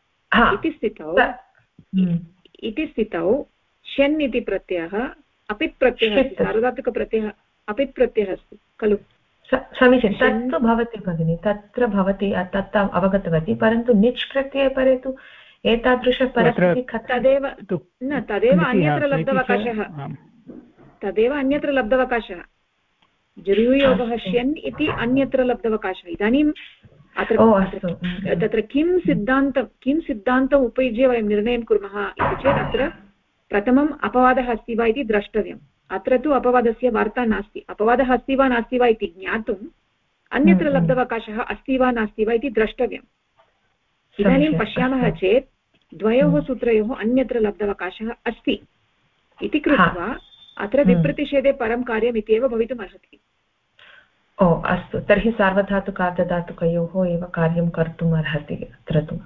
इति स्थितौ श्यन् इति प्रत्ययः अपित् प्रत्ययः अस्ति, सार्वधातुकप्रत्ययः अपित् प्रत्ययः अस्ति खलु। समीचीनं, तत्तु भवति भगिनि, तत्र भवति, तत् अवगतवती, परन्तु निच् प्रत्यये परे तु एतादृशपरिस्थितिः तदेव अन्यत्र लब्धवकाशः, तदेव अन्यत्र लब्धवकाशः। जृयोगः श्यन् इति अन्यत्र लब्धवकाशः। इदानीम् अत्र तत्र किं सिद्धान्तम् उपयुज्य वयं निर्णयं कुर्मः इति चेत् अत्र प्रथमम् अपवादः अस्ति वा इति द्रष्टव्यम्। अत्र तु अपवादस्य वार्ता नास्ति। अपवादः अस्ति वा नास्ति वा इति ज्ञातुम् अन्यत्र लब्धवकाशः अस्ति वा नास्ति वा इति द्रष्टव्यम्। इदानीं पश्यामः चेत् द्वयोः सूत्रयोः अन्यत्र लब्धवकाशः अस्ति इति कृत्वा अत्र विप्रतिषेधे परं कार्यम् इत्येव भवितुम् अर्हति। ओ अस्तु, तर्हि सार्वधातुकार्धधातुकयोः एव कार्यं कर्तुम् अर्हति अत्र तु।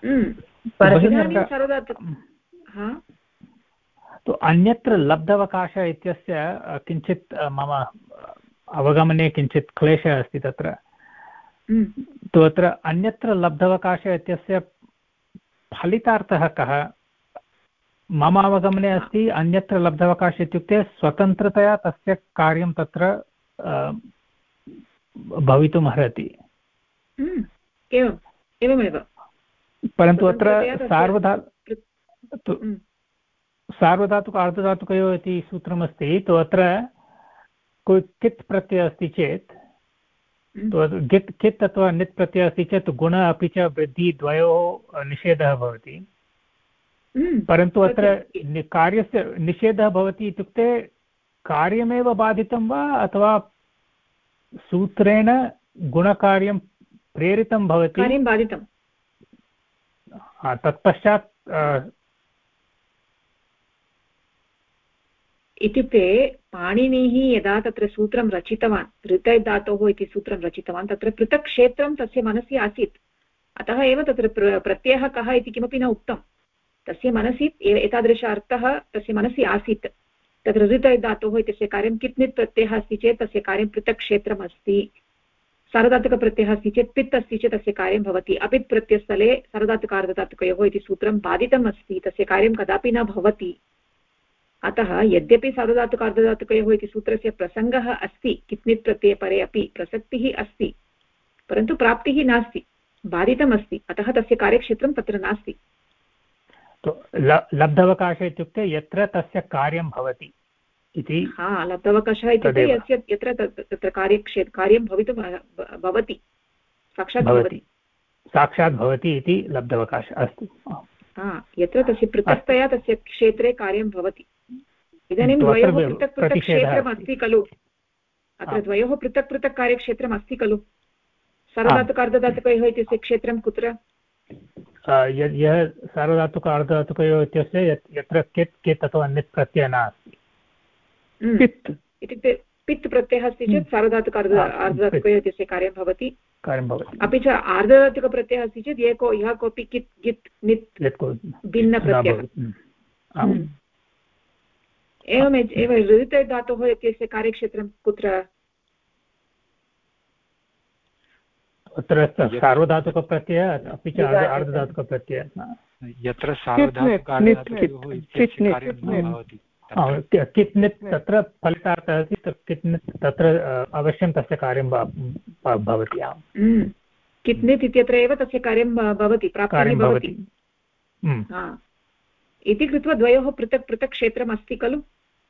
तु अन्यत्र लब्धवकाश इत्यस्य किञ्चित् मम अवगमने किञ्चित् क्लेशः अस्ति तत्र। तु अत्र अन्यत्र लब्धवकाश इत्यस्य फलितार्थः कः? मम अवगमने अस्ति अन्यत्र लब्धवकाश इत्युक्ते स्वतन्त्रतया तस्य कार्यं तत्र भवितुम् अर्हति। एवमेव, परन्तु अत्र सार्वधातुक अर्धधातुकयोः इति सूत्रमस्ति। तु अत्र कित् प्रत्ययः अस्ति चेत् गित् कित् अथवा नित् प्रत्ययः अस्ति चेत् गुण अपि च वृद्धि द्वयोः निषेधः भवति। परन्तु अत्र कार्यस्य निषेधः भवति इत्युक्ते कार्यमेव बाधितं वा अथवा सूत्रेण गुणकार्यं प्रेरितं भवति? कार्यं बाधितं। तत्पश्चात् इत्युक्ते पाणिनिः यदा तत्र सूत्रं रचितवान्, ऋतै धातोः इति सूत्रं रचितवान्, तत्र पृथक् क्षेत्रं तस्य मनसि आसीत्। अतः एव तत्र प्रत्ययः कः इति किमपि न उक्तं। तस्य मनसि एतादृश अर्थः तस्य मनसि आसीत्। तत्र ऋतै धातोः इत्यस्य कार्यं कित्नित् प्रत्ययः अस्ति चेत् तस्य कार्यं पृथक् क्षेत्रम् अस्ति। सार्वधातुकप्रत्ययः अस्ति चेत् पित् अस्ति चेत् तस्य कार्यं भवति। अपित् प्रत्ययस्थले सार्वधातुकार्धधातुकयोः इति सूत्रं बाधितम् अस्ति, तस्य कार्यं कदापि न भवति। अतः यद्यपि सार्वधातुकार्धधातुकयोः इति सूत्रस्य प्रसङ्गः अस्ति, कित्नित् प्रत्ययपरे अपि प्रसक्तिः अस्ति, परन्तु प्राप्तिः नास्ति, बाधितम् अस्ति। अतः तस्य कार्यक्षेत्रं तत्र नास्ति। लब्धवकाशः इत्युक्ते यत्र तस्य कार्यं भवति इति। लब्धवकाशः इत्युक्ते यत्र तत्र कार्यं भवितुं भवति, साक्षात् भवति इति लब्धवकाशः। अस्तु, यत्र तस्य पृथक्तया तस्य क्षेत्रे कार्यं भवति। इदानीं द्वयोः पृथक् पृथक् क्षेत्रम् अस्ति खलु, अत्र द्वयोः पृथक् पृथक् कार्यक्षेत्रम् अस्ति खलु। सार्वधातुकार्धधातुकयोः इत्यस्य क्षेत्रं कुत्र? यः सार्वधातुकार्धधातुकयोः इत्यस्य यत्र कित् कित् अथवा नित् प्रत्ययः नास्ति। इत्युक्ते पित् प्रत्ययः अस्ति चेत् सार्वधातुकार्धधातुकयोः इत्यस्य कार्यं भवति। अपि च आर्धधातुकप्रत्ययः अस्ति चेत् यः कोऽपि कित् गित् नित् भिन्नप्रत्ययः। एव ऋतै धातोः इत्यस्य कार्यक्षेत्रं कुत्र? अत्र सार्वधातुकप्रत्ययः अपि च आर्धधातुकप्रत्ययः। यत्र कित् नित् तत्र फलितार्थः अस्ति, कित् तत्र अवश्यं तस्य कार्यं भवति। कित् नित् इत्यत्र एव तस्य कार्यं भवति, प्राप्तिः भवति इति कृत्वा द्वयोः पृथक् पृथक् क्षेत्रम् अस्ति खलु।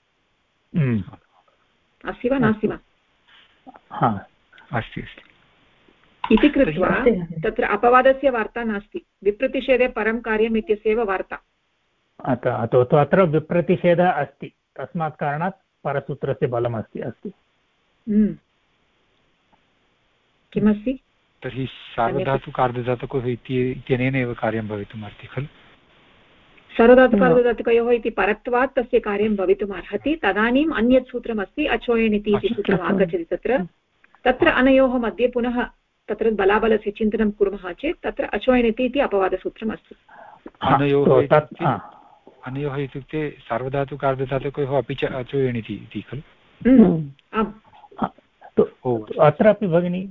अस्ति वा नास्ति वा? अस्ति इति कृत्वा तत्र अपवादस्य वार्ता नास्ति, विप्रतिषेधे परं कार्यम् इत्यस्यैव वार्ता। अत्र विप्रतिषेधः अस्ति, तस्मात् कारणात् परसूत्रस्य बलम् अस्ति। अस्तु, किमस्ति तर्हि सार्वधातुकार्धधातुकः इत्यनेन एव कार्यं भवितुम् अर्हति खलु। सार्वधातुकार्धधातुकयोः इति परत्वात् तस्य कार्यं भवितुम् अर्हति। तदानीम् अन्यत् सूत्रमस्ति अचोयनिति इति सूत्रम् आगच्छति। तत्र अनयोः मध्ये पुनः तत्र बलाबलस्य चिन्तनं कुर्मः चेत् तत्र अचोयनिति इति अपवादसूत्रम् अस्ति। अनयोः इत्युक्ते सार्वधातुकार्धधातुकयोः अपि च अचोयनिति इति खलु। अत्रापि भगिनी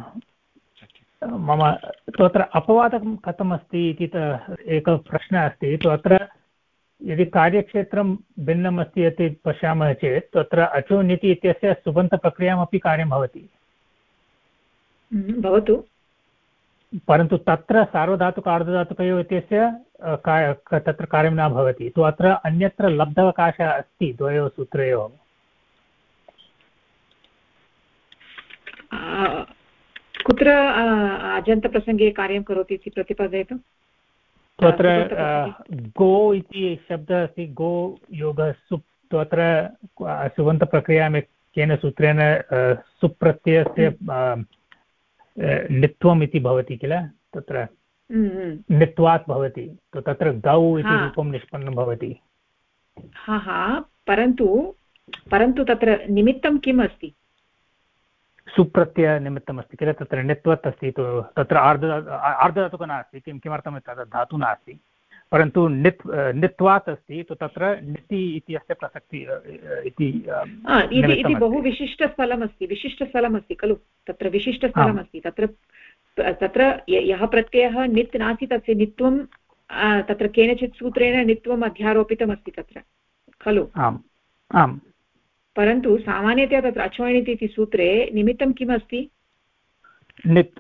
मम तत्र अपवादं कथमस्ति इति एकः प्रश्नः अस्ति। अत्र यदि कार्यक्षेत्रं भिन्नम् अस्ति इति पश्यामः चेत् तत्र अचोनिति इत्यस्य सुबन्तप्रक्रियामपि कार्यं भवति भवतु, परन्तु तत्र सार्वधातुकार्धधातुकयोः इत्यस्य तत्र कार्यं न भवति। तु अत्र अन्यत्र लब्धवकाशः अस्ति द्वयोः सूत्रयोः। कुत्र अजन्तप्रसङ्गे कार्यं करोति इति प्रतिपादयतु। तत्र गो इति शब्दः अस्ति, गो योगः सुप्। तत्र सुबन्तप्रक्रियायां केन सूत्रेण सुप्रत्ययस्य नित्वम् इति भवति किल, तत्र नित्वात् भवति। तत्र गौ इति रूपं निष्पन्नं भवति। परन्तु तत्र निमित्तं किम् अस्ति? सुप्रत्ययनिमित्तमस्ति किल, तत्र नित्वत् अस्ति। तत्र आर्धधातुकः नास्ति, किमर्थं तत्र धातुः नास्ति, परन्तु नित्वात् अस्ति। तत्र निति इत्यस्य प्रसक्तिः इति बहु विशिष्टस्थलमस्ति खलु। तत्र विशिष्टस्थलमस्ति। तत्र यः प्रत्ययः नित् नास्ति तस्य नित्वं तत्र केनचित् सूत्रेण नित्वम् अध्यारोपितमस्ति तत्र खलु। आम्, परन्तु सामान्यतया तत्र अचोयनिति इति सूत्रे निमित्तं किमस्ति? नित्।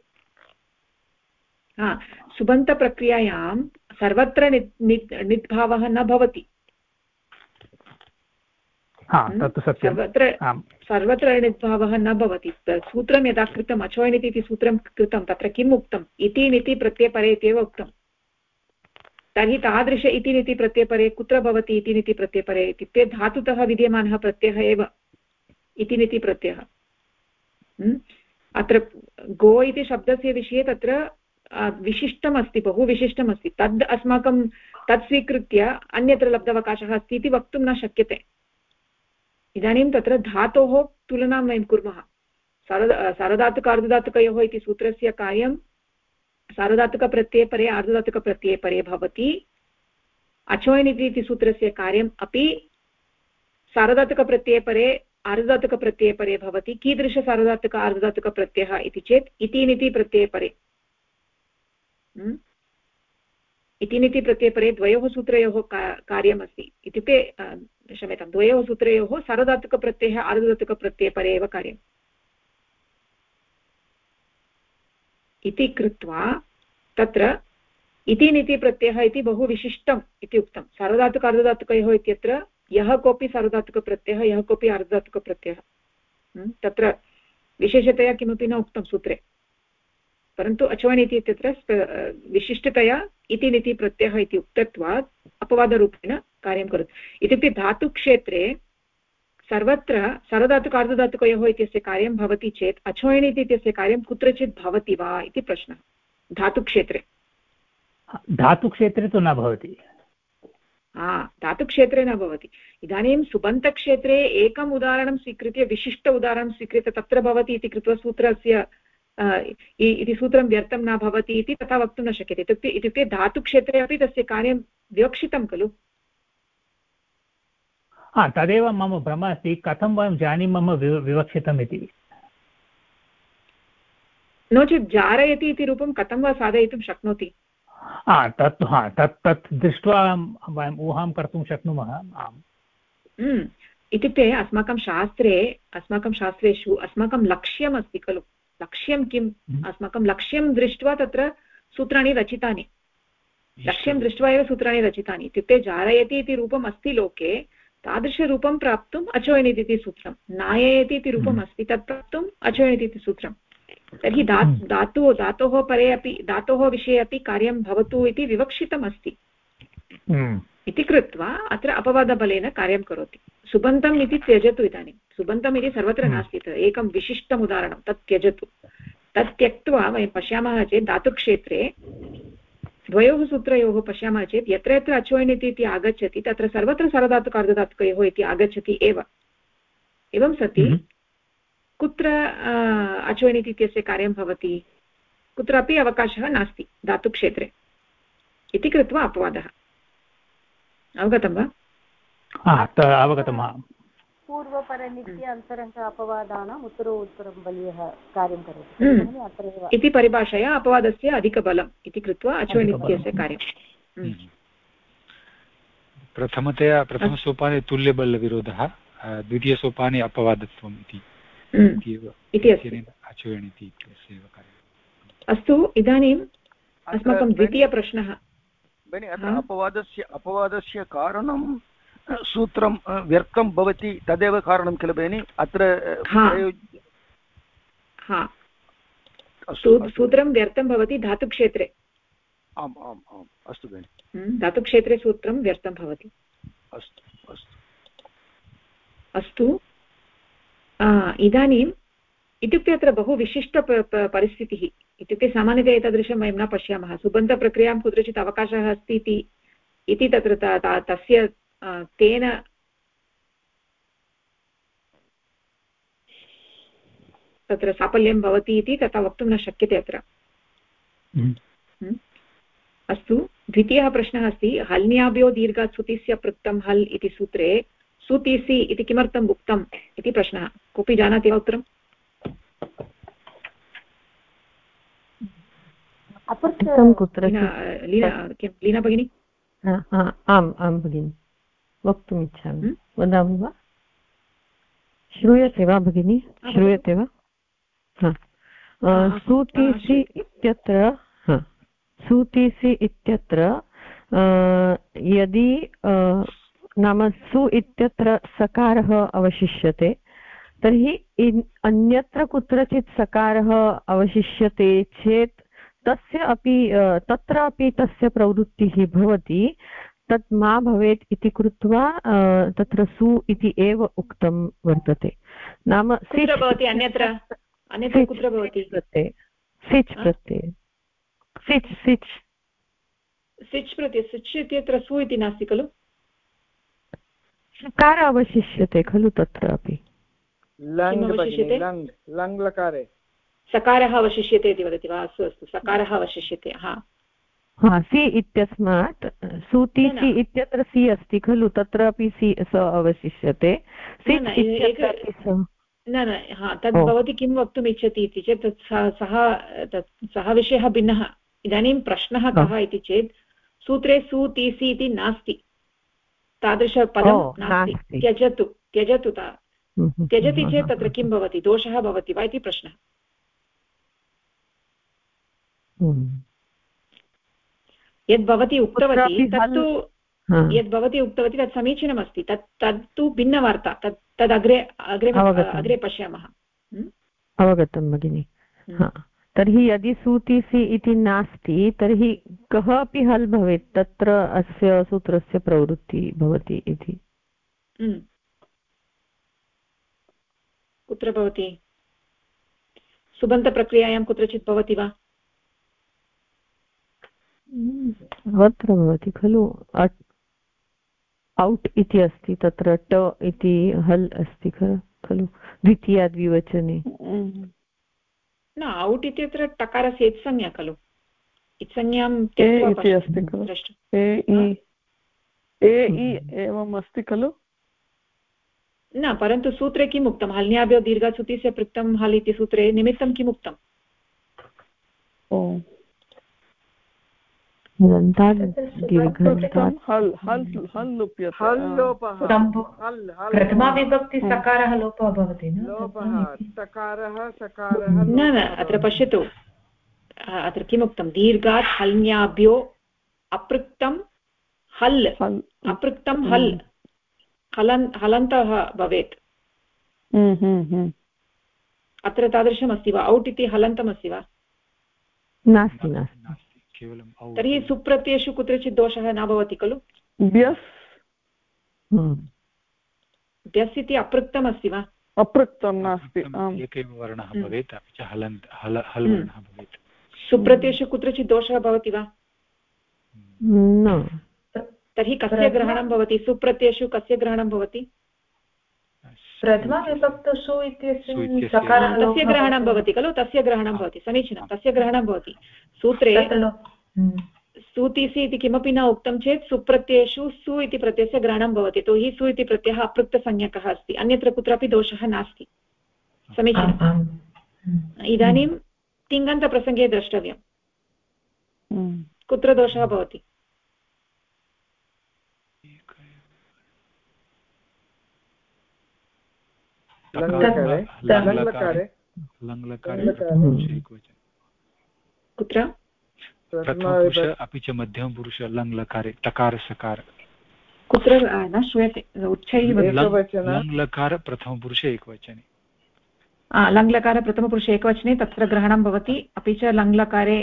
सुबन्तप्रक्रियायां सर्वत्र नित् भावः न भवति। तत्तु सत्यं। सर्वत्र णिद्भावः न भवति। सूत्रं यदा कृतम् अचोयणिति इति सूत्रं कृतं तत्र किम् उक्तम् इति निति प्रत्ययपरे इत्येव उक्तम्। तर्हि तादृश इति निति प्रत्ययपरे कुत्र भवति इति निति प्रत्ययपरे इत्युक्ते धातुतः विद्यमानः प्रत्ययः एव इति निति प्रत्ययः। अत्र गो इति शब्दस्य विषये तत्र विशिष्टमस्ति, बहु विशिष्टमस्ति। तद् अस्माकं तत् स्वीकृत्य अन्यत्र लब्धवकाशः अस्ति इति वक्तुं न शक्यते। इदानीं तत्र धातोः तुलनां वयं कुर्मः। सार्वधातुक अर्धधातुकयोः इति सूत्रस्य कार्यं सार्वधातुकप्रत्यये अर्धधातुकप्रत्यये परे भवति। अचोयणिति इति सूत्रस्य कार्यम् अपि सार्वधातुकप्रत्यये परे अर्धधातुकप्रत्यये परे भवति। कीदृश सार्वधातुक अर्धधातुकप्रत्ययः इति चेत् इति निति प्रत्यये परे। इति निति प्रत्ययपरे द्वयोः सूत्रयोः कार्यमस्ति। इत्युक्ते क्षम्यतां, द्वयोः सूत्रयोः सार्वधातुकप्रत्ययः अर्धधातुकप्रत्ययपरे एव कार्यम् इति कृत्वा तत्र इति निति प्रत्ययः इति बहु विशिष्टम् इति उक्तं। सार्वधातुक अर्धधातुकयोः इत्यत्र यः कोऽपि सार्वधातुकप्रत्ययः यः कोऽपि अर्धधातुकप्रत्ययः तत्र विशेषतया किमपि न उक्तं सूत्रे, परन्तु अचोयणिति इत्यत्र विशिष्टतया इति निति प्रत्ययः इति उक्तत्वात् अपवादरूपेण कार्यं करोति। इत्युक्ते धातुक्षेत्रे सर्वत्र सार्वधातुक अर्धधातुकयोः इत्यस्य कार्यं भवति चेत् अचोयणिति इत्यस्य कार्यं कुत्रचित् भवति वा इति प्रश्नः। धातुक्षेत्रे धातुक्षेत्रे तु न भवति। धातुक्षेत्रे न भवति। इदानीं सुबन्तक्षेत्रे एकम् उदाहरणं स्वीकृत्य विशिष्ट उदाहरणं स्वीकृत्य तत्र भवति इति कृत्वा सूत्रस्य इति सूत्रं व्यर्थं न भवति इति तथा वक्तुं न शक्यते। इत्युक्ते धातुक्षेत्रे अपि तस्य कार्यं विवक्षितं खलु। तदेव मम भ्रमः अस्ति, कथं वयं जानीमः विवक्षितम् इति। नो चेत् जारयति इति रूपं कथं वा साधयितुं शक्नोति? तत् दृष्ट्वा वयम् ऊहां कर्तुं शक्नुमः। इत्युक्ते अस्माकं शास्त्रेषु अस्माकं लक्ष्यम् अस्ति खलु। लक्ष्यं किम्? अस्माकं लक्ष्यं दृष्ट्वा तत्र सूत्राणि रचितानि। लक्ष्यं दृष्ट्वा एव सूत्राणि रचितानि। इत्युक्ते जारयति इति रूपम् अस्ति लोके, तादृशरूपं प्राप्तुम् अचोयणिति इति सूत्रं। नाययति इति रूपम् अस्ति, तत् प्राप्तुम् अचोयणिति इति सूत्रं। तर्हि धातोः परे अपि धातोः विषये अपि कार्यं भवतु इति विवक्षितम् अस्ति इति कृत्वा अत्र अपवादबलेन कार्यं करोति। सुबन्तम् इति त्यजतु। इदानीं सुबन्तम् इति सर्वत्र नास्ति, एकं विशिष्टम् उदाहरणं, तत् त्यजतु। तत् त्यक्त्वा वयं पश्यामः चेत् धातुक्षेत्रे द्वयोः सूत्रयोः पश्यामः चेत् यत्र यत्र अचोयणिति इति आगच्छति तत्र सर्वत्र सार्वधातुक अर्धधातुकयोः इति आगच्छति एव। एवं सति कुत्र अचोयणिति इत्यस्य कार्यं भवति? कुत्रापि अवकाशः नास्ति धातुक्षेत्रे इति कृत्वा अपवादः। अवगतं वा? अवगतं। पूर्वपरनित्य अन्तरङ्ग अपवादानाम् उत्तरो उत्तरं बलीयः कार्यं करोति इति परिभाषया अपवादस्य अधिकबलम् इति कृत्वा अचोयणित्यस्य कार्यम्। प्रथमसोपाने तुल्यबलविरोधः, द्वितीयसोपाने अपवादत्वम् इति अचोयणिति इत्यस्य कार्यम्। अस्तु, इदानीम् अस्माकं द्वितीयप्रश्नः। अपवादस्य कारणं सूत्रं व्यर्थं भवति, तदेव कारणं किल भगिनि अत्र? सूत्रं व्यर्थं भवति धातुक्षेत्रे। आम् आम् आम्, अस्तु भगिनि। धातुक्षेत्रे सूत्रं व्यर्थं भवति। अस्तु अस्तु अस्तु। इदानीम् इत्युक्ते अत्र बहु विशिष्ट परिस्थितिः। इत्युक्ते सामान्यतया एतादृशं वयं न पश्यामः। सुबन्तप्रक्रियां कुत्रचित् अवकाशः अस्ति इति तत्र तस्य तेन तत्र साफल्यं भवति इति तथा वक्तुं न शक्यते अत्र। अस्तु, द्वितीयः प्रश्नः अस्ति, हल्न्याभ्यो दीर्घात् सुतिस्य पृक्तं हल् इति सूत्रे सुतिसि इति किमर्थम् उक्तम् इति प्रश्नः। कोऽपि जानाति वा उत्तरम्? लीना भगिनी? आम् भगिनि, वक्तुम् इच्छामि। वदामि वा? श्रूयते वा भगिनि? श्रूयते वा? सूतिसि इत्यत्र यदि नाम सु इत्यत्र सकारः अवशिष्यते, तर्हि अन्यत्र कुत्रचित् सकारः अवशिष्यते चेत् तस्य अपि तत्रापि तस्य प्रवृत्तिः भवति, तत् मा भवेत् इति कृत्वा तत्र सु इति एव उक्तं वर्तते। नाम कुत्र भवति अन्यत्र कुत्र भवति सिच् प्रत्यये सिच् प्रत्यय सिच् इत्यत्र सु इति नास्ति खलु, सकार अवशिष्यते खलु तत्रापि लङ् लकारे सकारः अवशिष्यते इति वदति वा? अस्तु अस्तु सकारः अवशिष्यते। सि इत्यस्मात् सूति सि इत्यत्र सि अस्ति खलु, तत्रापि सि स अवशिष्यते। न तद् भवती किं वक्तुम् इच्छति इति चेत् सः विषयः भिन्नः। इदानीं प्रश्नः कः इति चेत् सूत्रे सु ति सि इति नास्ति, तादृशपदं नास्ति, त्यजतु त्यजति चेत् तत्र किं भवति, दोषः भवति वा इति प्रश्नः। यद्भवती उक्तवती तत् समीचीनमस्ति, तत्तु भिन्नवार्ता, तद् अग्रे पश्यामः। अवगतं भगिनि। तर्हि यदि सूतिसि इति नास्ति तर्हि कः अपि हल् भवेत्, तत्र अस्य सूत्रस्य प्रवृत्तिः भवति इति। कुत्र भवति? सुबन्तप्रक्रियायां कुत्रचित् भवति वा? अत्र भवति खलु, औट् इति अस्ति, तत्र ट इति हल् अस्ति खलु द्वितीया द्विवचने। न औट् इत्यत्र टकारस्य इत्संज्ञा खलु, इत्संज्ञां एवम् अस्ति खलु। न, परन्तु सूत्रे किम् उक्तं? हल्न्याभ्यो दीर्घसुतिस्य पृक्तं हल् इति सूत्रे निमित्तं किम् उक्तम्? प्रथमाविभक्तिसकारः लोपः भवति न अत्र पश्यतु, अत्र किमुक्तं? दीर्घात् हल्न्याभ्यो अपृक्तं हल्, अपृक्तं हल् हलन्तः भवेत्। अत्र तादृशमस्ति वा? औट् इति हलन्तमस्ति वा? नास्ति। तर्हि सुप्रत्ययेषु कुत्रचित् दोषः न भवति खलु? व्यस् इति अपृक्तमस्ति वा? अपृक्तं नास्ति, एकैव वर्णः भवेत्, अपि च हल् वर्णः भवेत्। सुप्रत्ययेषु कुत्रचित् दोषः भवति वा? न। तर्हि कस्य ग्रहणं भवति? सुप्रत्ययेषु कस्य ग्रहणं भवति? प्रथमाविभक्तसु इत्यस्य तस्य ग्रहणं भवति खलु, तस्य ग्रहणं भवति, समीचीनं, तस्य ग्रहणं भवति। सूत्रे सूतिसि इति किमपि न उक्तं चेत् सुप्रत्ययेषु सु इति प्रत्ययस्य ग्रहणं भवति, यतोहि सु इति प्रत्ययः अपृक्तसंज्ञकः अस्ति, अन्यत्र कुत्रापि दोषः नास्ति। समीचीनम्। इदानीं तिङन्तप्रसङ्गे द्रष्टव्यं कुत्र दोषः भवति। कुत्र? प्रथमपुरुष अपि च मध्यमपुरुष लङ् लकारे तकार सकार कुत्र न श्रूयते, उच्चैः लङ् लकार प्रथमपुरुषे एकवचने, लङ् लकार प्रथमपुरुषे एकवचने तत्र ग्रहणं भवति, अपि च लङ् लकारे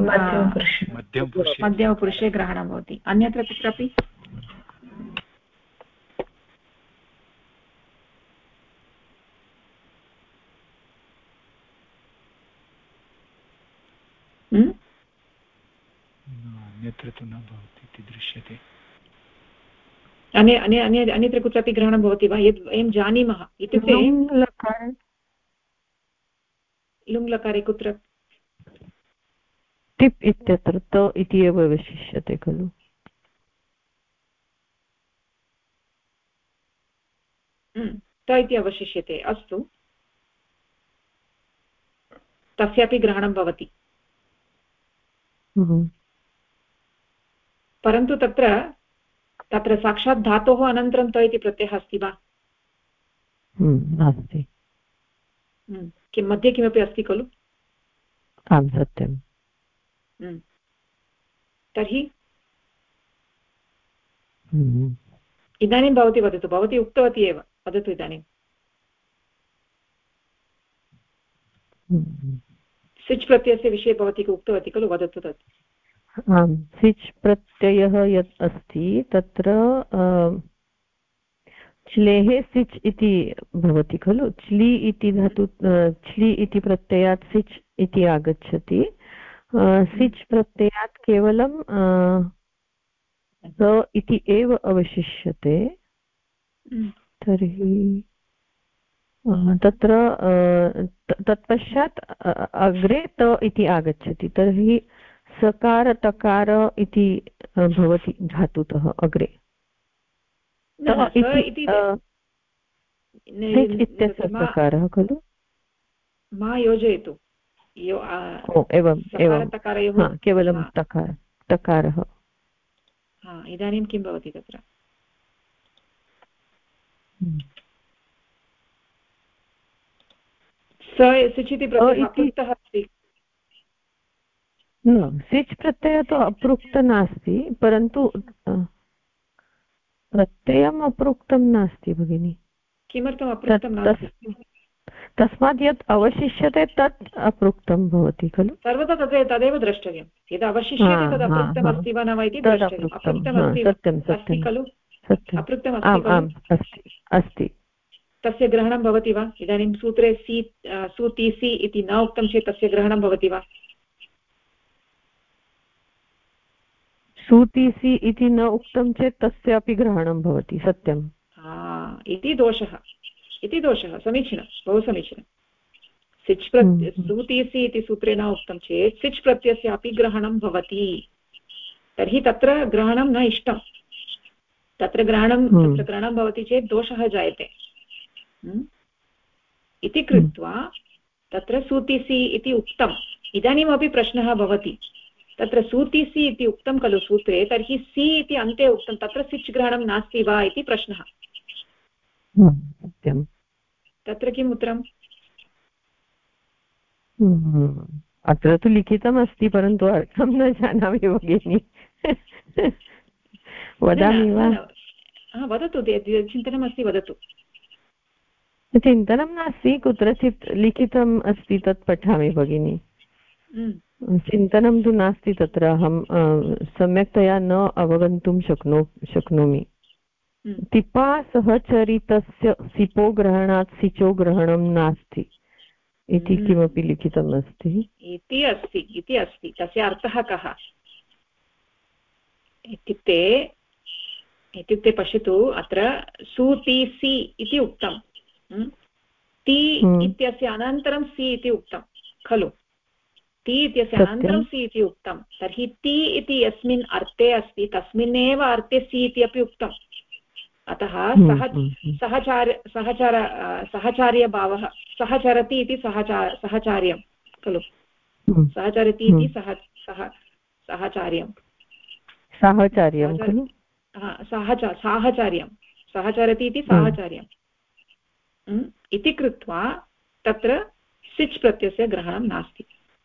मध्यमपुरुषे ग्रहणं भवति। अन्यत्र कुत्रापि अन्यत्र तु न भवति इति दृश्यते। अन्यत्र कुत्रापि ग्रहणं भवति वा? यद् वयं जानीमः इत्युक्ते लुङ् लकारे कुत्र? टिप् इत्यत्र त इति एव अवशिष्यते खलु। त इति अवशिष्यते, अस्तु, तस्यापि ग्रहणं भवति। परन्तु तत्र साक्षात् धातोः अनन्तरं त इति प्रत्ययः अस्ति वा? नास्ति। किं मध्ये किमपि अस्ति खलु? आं सत्यं। तर्हि इदानीं भवती वदतु, भवती उक्तवती एव, वदतु इदानीं। सिच् प्रत्ययस्य विषये भवती उक्तवती खलु, वदतु तत्। आम्, सिच् प्रत्ययः यत् अस्ति तत्र च्लेः सिच् इति भवति खलु, च्लि इति धातु, च्लि इति प्रत्ययात् सिच् इति आगच्छति। सिच् प्रत्ययात् केवलं स इति एव अवशिष्यते। तर्हि तत्र तत्पश्चात् अग्रे त इति आगच्छति, तर्हि सकार तकार इति भवति धातुतः अग्रे। इत्यस्य सकारः खलु, मा योजयतु। एवं केवलं तकारः। इदानीं किं भवति तत्र? सिच् इति प्रत्ययः अपृक्तः अस्ति। सिच् प्रत्ययः तु अपृक्त नास्ति, परन्तु प्रत्ययम् अपृक्तं नास्ति भगिनि। किमर्थम् अपृक्तं नास्ति? तस्मात् यत् अवशिष्यते तत् अपृक्तं भवति खलु। सर्वदा तदेव द्रष्टव्यं, यद् अवशिष्यते तद् अपृक्तम् अस्ति वा न वा इति द्रष्टव्यम्। अपृक्तमस्ति खलु, अपृक्तमस्ति अस्ति, तस्य ग्रहणं भवति वा? इदानीं सूत्रे सुतिसि इति न उक्तं चेत् तस्य ग्रहणं भवति वा? सुतिसि इति न उक्तं चेत् तस्यापि ग्रहणं भवति, सत्यम्। इति दोषः, समीचीनं, बहु समीचीनं। सिच् सुतिसि इति सूत्रे न उक्तं चेत् सिच् प्रत्ययस्यापि ग्रहणं भवति, तर्हि तत्र ग्रहणं न इष्टं। तत्र ग्रहणं भवति चेत् दोषः जायते इति कृत्वा तत्र सुतिसि इति उक्तम्। इदानीमपि प्रश्नः भवति, तत्र सुतिसि इति उक्तं खलु सूत्रे, तर्हि सि इति अन्ते उक्तं, तत्र सिच् ग्रहणं नास्ति वा इति प्रश्नः। तत्र किम् उत्तरम्? अत्र तु लिखितमस्ति, परन्तु अर्थं न जानामि भगिनि। वदामि वा? वदतु, चिन्तनमस्ति, वदतु। चिन्तनं नास्ति, कुत्रचित् लिखितम् अस्ति तत् पठामि भगिनि। चिन्तनं तु नास्ति तत्र, अहं सम्यक्तया न अवगन्तुं शक्नोमि। तिपा सहचरितस्य सिपो ग्रहणात् सिचो ग्रहणं नास्ति इति किमपि लिखितम् अस्ति। इति अस्ति, तस्य अर्थः कः इत्युक्ते पश्यतु, अत्र सुतिसि इति उक्तं, ति इत्यस्य अनन्तरं सि इति उक्तं खलु, ति इत्यस्य अनन्तरं सि इति उक्तं, तर्हि ति इति यस्मिन् अर्थे अस्ति तस्मिन्नेव अर्थे सि इति अपि उक्तम्। अतः सहचार्यभावः, सहचरति इति सहचार्यं खलु, सहचरति इति सहचार्यं खलु, सहचरति इति साहचर्यम् इति कृत्वा तत्र सिच् प्रत्ययस्य ग्रहणं नास्ति।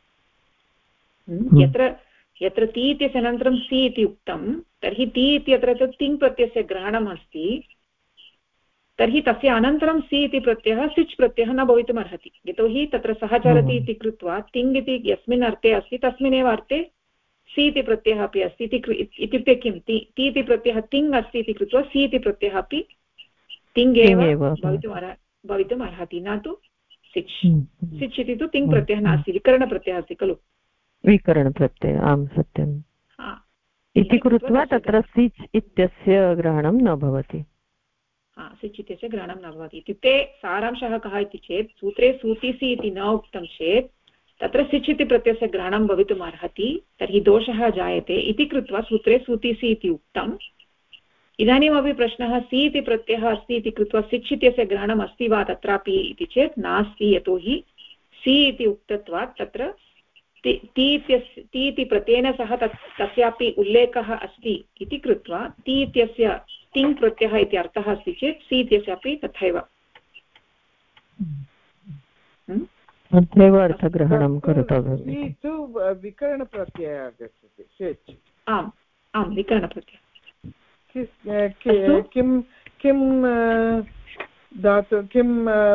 यत्र ति इत्यस्य अनन्तरं सि इति उक्तं, तर्हि ति इत्यत्र तिङ् प्रत्ययस्य ग्रहणम् अस्ति, तर्हि तस्य अनन्तरं सि इति प्रत्ययः सिच् प्रत्ययः न भवितुम् अर्हति, यतोहि तत्र सहचरति इति कृत्वा तिङ् इति यस्मिन् अर्थे अस्ति तस्मिन्नेव अर्थे सि इति प्रत्ययः अपि अस्ति। इत्युक्ते किं, ति इति प्रत्ययः तिङ् अस्ति इति कृत्वा सि इति प्रत्ययः अपि तिङ् एव भवितुम् अर्हति, न तु सिच्। सिच् इति तु तिङ् प्रत्ययः नास्ति, विकरणप्रत्ययः अस्ति खलु, विकरणप्रत्ययः। आम्, सत्यम्। इति कृत्वा तत्र सिच् इत्यस्य ग्रहणं न भवति। सिच् इत्यस्य ग्रहणं न भवति। इत्युक्ते सारांशः कः इति चेत्, सूत्रे सुतिसि इति न उक्तं चेत् तत्र सिच् इति प्रत्ययस्य ग्रहणं भवितुम् अर्हति, तर्हि दोषः जायते इति कृत्वा सूत्रे सुतिसि इति उक्तम्। इदानीमपि प्रश्नः, सि इति प्रत्ययः अस्ति इति कृत्वा सिच् इत्यस्य ग्रहणम् अस्ति वा तत्रापि इति चेत् नास्ति, यतोहि सि इति उक्तत्वात् तत्र ति इति प्रत्ययेन सह तस्यापि उल्लेखः अस्ति इति कृत्वा ति इत्यस्य तिङ् प्रत्ययः इति अर्थः अस्ति चेत् सि इत्यस्यापि तथैव तथैव अर्थग्रहणं कर्तव्यम्। विकरणप्रत्ययः आगच्छति। आम्, विकरणप्रत्ययः। किं किं धातु किं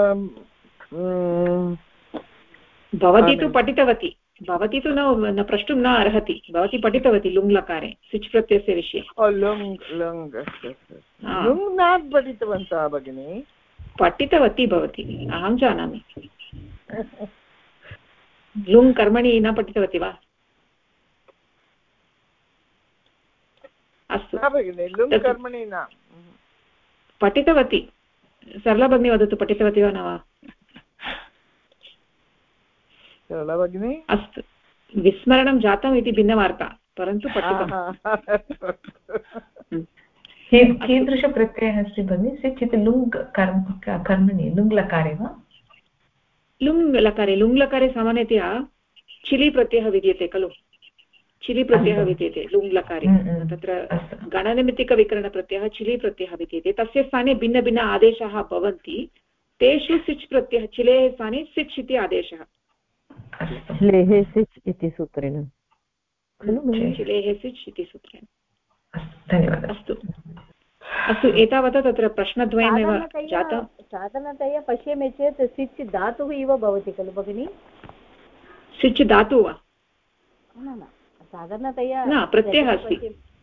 भवती तु पठितवती, भवती तु न प्रष्टुं न अर्हति, भवती पठितवती लुङ् लकारे सिच् प्रत्ययस्य विषये। लुङ् न पठितवन्तः भगिनी? पठितवती भवती, अहं जानामि। लुङ् कर्मणि न पठितवती वा? अस्तु भगिनि, लुङ् कर्मणि न पठितवती। सरला भगिनी वदतु, पठितवती वा न वा? सरला भगिनी? अस्तु, विस्मरणं जातम् इति भिन्नवार्ता, परन्तु पठितम्। कीदृशप्रत्ययः अस्ति भगिनि? सिच् इति लुङ् कर्मणि लुङ् लकारे वा? लुङ् लकारे, लुङ् लकारे सामान्यतया चिलि प्रत्ययः विद्यते खलु, चिलि प्रत्ययः विद्यते लुङ् लकारे। तत्र गणनिमित्तिकविकरणप्रत्ययः चिलि प्रत्ययः विद्यते, तस्य स्थाने भिन्न भिन्न आदेशाः भवन्ति, तेषु सिच् प्रत्ययः, चिलेः स्थाने सिच् इति आदेशः, चिलेः सिच् इति सूत्रेण, चिलेः सिच् इति सूत्रेण। धन्यवादः। अस्तु अस्तु, एतावता तत्र प्रश्नद्वयमेव जातं। साधारणतया पश्यामि चेत् सिच् धातुः इव भवति खलु भगिनि? सिच् धातुः वा? न साधारणतया न, प्रत्ययः अस्ति।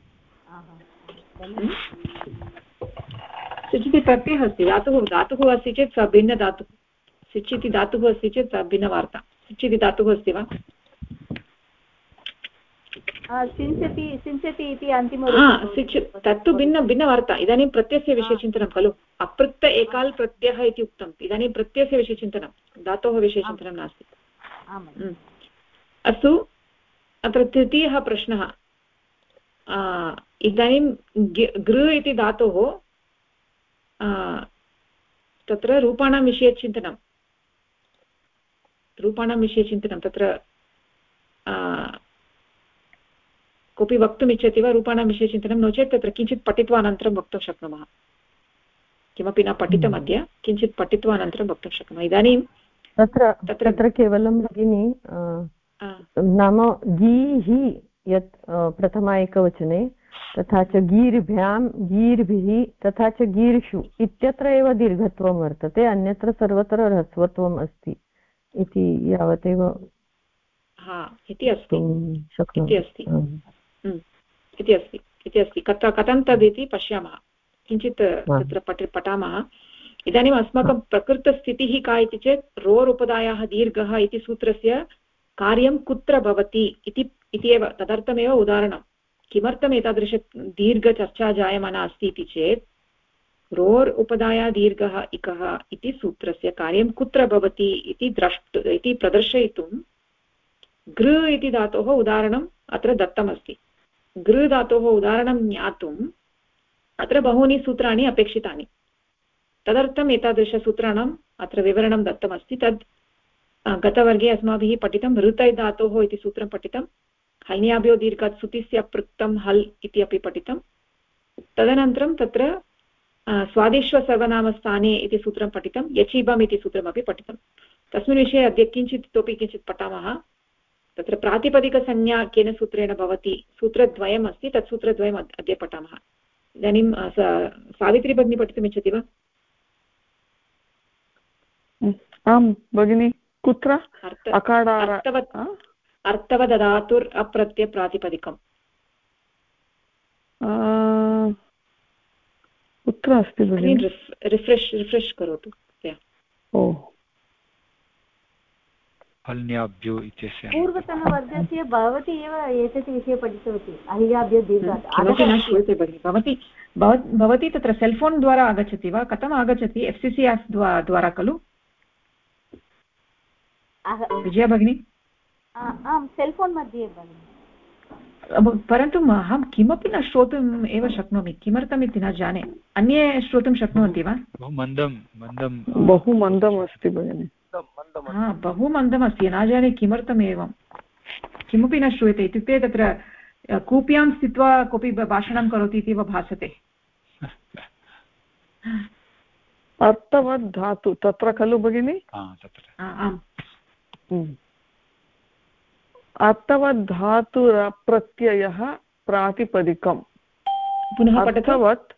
सिच् इति प्रत्ययः अस्ति, धातुः अस्ति चेत् स भिन्नधातुः। सिच् इति धातुः अस्ति चेत् स भिन्नवार्ता। सिच् इति धातुः अस्ति वा? सिञ्चति इति अन्तिम सिच् तत्तु भिन्नवार्ता। इदानीं प्रत्ययस्य विषये चिन्तनं खलु, अपृक्त एकाल् प्रत्ययः इति उक्तम्। इदानीं प्रत्ययस्य विषये चिन्तनं, धातोः विषये चिन्तनं नास्ति। अस्तु, अत्र तृतीयः प्रश्नः। इदानीं गृ इति धातोः तत्र रूपाणां विषये चिन्तनं, तत्र कोऽपि वक्तुम् इच्छति वा रूपाणां विषये चिन्तनं? नो चेत् तत्र किञ्चित् पठित्वा अनन्तरं वक्तुं शक्नुमः। किमपि न पठितम् अद्य, किञ्चित् पठित्वा अनन्तरं वक्तुं शक्नुमः। इदानीं तत्र केवलं भगिनि नाम गीः यत् प्रथमा एकवचने, तथा च गीर्भ्यां गीर्भिः तथा च गीर्षु इत्यत्र एव दीर्घत्वं वर्तते, अन्यत्र सर्वत्र ह्रस्वत्वम् अस्ति इति यावदेव इति अस्ति। कथं तदिति पश्यामः, किञ्चित् तत्र पठामः। इदानीम् अस्माकं प्रकृतस्थितिः का इति चेत् रोरुपदायाः दीर्घः इति सूत्रस्य कार्यं कुत्र भवति इति एव, तदर्थमेव उदाहरणं। किमर्थम् एतादृश दीर्घचर्चा जायमाना अस्ति इति चेत् रोर् उपदाया दीर्घः इकः इति सूत्रस्य कार्यं कुत्र भवति इति प्रदर्शयितुं गृ इति धातोः उदाहरणम् अत्र दत्तमस्ति। गृ धातोः उदाहरणं ज्ञातुम् अत्र बहूनि सूत्राणि अपेक्षितानि, तदर्थम् एतादृशसूत्राणाम् अत्र विवरणं दत्तमस्ति। तद् गतवर्गे अस्माभिः पठितं। ऋतै धातोः इति सूत्रं पठितं, हल्न्याभ्यो दीर्घात् सुतिस्य पृक्तं हल् इति अपि पठितं। तदनन्तरं तत्र स्वादिश्वसर्वनामस्थाने इति सूत्रं पठितं, यचीबम् इति सूत्रमपि पठितं। तस्मिन् विषये अद्य इतोपि किञ्चित् पठामः। तत्र प्रातिपदिकसंज्ञा केन सूत्रेण भवति, सूत्रद्वयम् अस्ति, तत् सूत्रद्वयम् अद्य पठामः। इदानीं सावित्री भगिनी पठितुमिच्छति वा? आं भगिनि, कुत्र? अर्थवदधातुर् अप्रत्ययप्रातिपदिकम् कुत्र अस्ति भगिनि? रिफ्रेश् करोतु। हल्न्याभ्यो इत्यस्य पूर्वतनवर्गस्य भवती एव एतत् विषये पठितवती, अहिल्याभ्यो दीर्घात्। किमपि न श्रूयते भगिनि। भवती तत्र सेल्फोन् द्वारा आगच्छति वा? कथम् आगच्छति? FCC एप् द्वारा खलु विजया भगिनी? आं सेल्फोन् मध्ये भगिनि, परन्तु अहं किमपि न श्रोतुम् एव शक्नोमि। किमर्थमिति न जाने। अन्ये श्रोतुं शक्नुवन्ति वा? बहु मन्दम् अस्ति भगिनि। बहु मन्दम् अस्ति, न जाने किमर्थम् एवं, किमपि न श्रूयते। इत्युक्ते तत्र कूप्यां स्थित्वा कोऽपि भाषणं करोति इति भासते। अर्थवत् धातु तत्र खलु भगिनि? आम्, अर्थवत् धातुरप्रत्ययः प्रातिपदिकम् पुनः पठतु।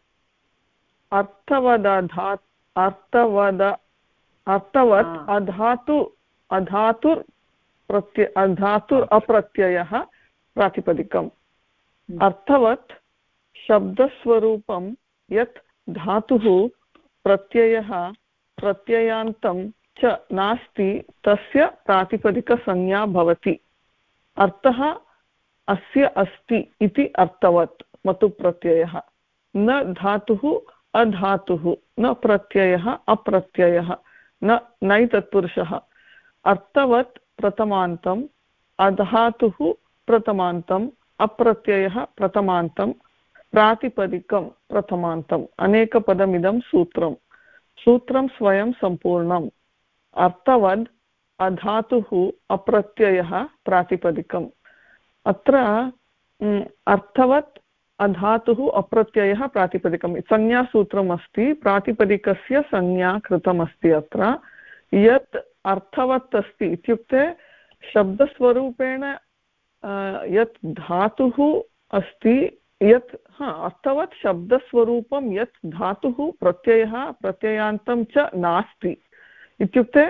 अधातुर् अप्रत्ययः प्रातिपदिकम्। अर्थवत् शब्दस्वरूपं यत् धातुः प्रत्ययः प्रत्ययान्तं च नास्ति तस्य प्रातिपदिकसंज्ञा भवति। अर्थः अस्य अस्ति इति अर्थवत् मतुप्रत्ययः। न धातुः अधातुः, न प्रत्ययः अप्रत्ययः, न नै तत्पुरुषः। अर्थवत् प्रथमान्तम्, अधातुः प्रथमान्तम्, अप्रत्ययः प्रथमान्तं, प्रातिपदिकं प्रथमान्तम्। अनेकपदमिदं सूत्रं स्वयं सम्पूर्णम्। अर्थवद् अधातुः अप्रत्ययः प्रातिपदिकम्। अत्र अर्थवत् अधातुः अप्रत्ययः प्रातिपदिकं संज्ञासूत्रम् अस्ति। प्रातिपदिकस्य संज्ञा कृतमस्ति। अत्र यत् अर्थवत् अस्ति इत्युक्ते शब्दस्वरूपेण यत् धातुः अस्ति, यत् अर्थवत् शब्दस्वरूपं यत् धातुः प्रत्ययः प्रत्ययान्तं च नास्ति इत्युक्ते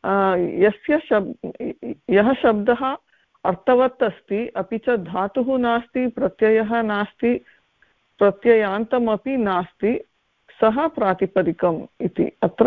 यः शब्दः अर्थवत् अस्ति अपि च धातुः नास्ति, प्रत्ययः नास्ति, प्रत्ययान्तमपि नास्ति, सः प्रातिपदिकम् इति। अत्र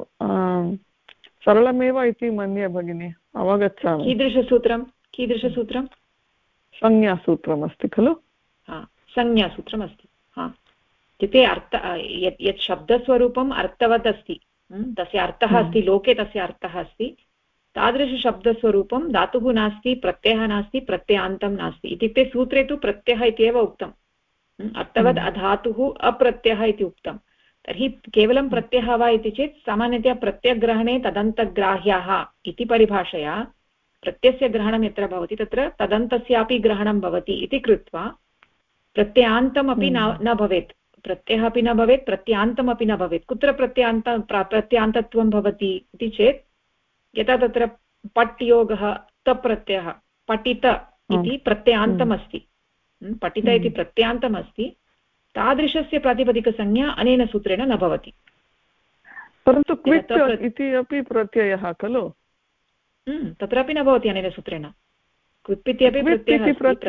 सरलमेव इति मन्ये भगिनि, अवगच्छामि। कीदृशसूत्रं? संज्ञासूत्रमस्ति खलु? संज्ञासूत्रमस्ति। इत्युक्ते यत् शब्दस्वरूपम् अर्थवत् अस्ति, तस्य अर्थः अस्ति, लोके तस्य अर्थः अस्ति, तादृशशब्दस्वरूपं धातुः नास्ति, प्रत्ययः नास्ति, प्रत्ययान्तं नास्ति। इत्युक्ते सूत्रे तु प्रत्ययः इत्येव उक्तम्। अर्थवत् अधातुः अप्रत्ययः इति उक्तं। तर्हि केवलं प्रत्ययः वा इति चेत् सामान्यतया प्रत्ययग्रहणे तदन्तग्राह्याः इति परिभाषया प्रत्ययस्य ग्रहणं यत्र भवति तत्र तदन्तस्यापि ग्रहणं भवति इति कृत्वा प्रत्ययान्तमपि न भवेत्, प्रत्ययः अपि न भवेत्, प्रत्ययान्तमपि न भवेत्। कुत्र प्रत्ययान्तत्वं भवति इति चेत् यथा तत्र पट् योगः तप्रत्ययः, पठित इति प्रत्ययान्तमस्ति, पठित इति प्रत्ययान्तमस्ति, तादृशस्य प्रातिपदिकसंज्ञा अनेन सूत्रेण न भवति। परन्तु क्विट् इति अपि प्रत्ययः खलु? तत्रापि न भवति अनेन सूत्रेण। क्विप् इत्यपि प्रत्ययः अस्ति।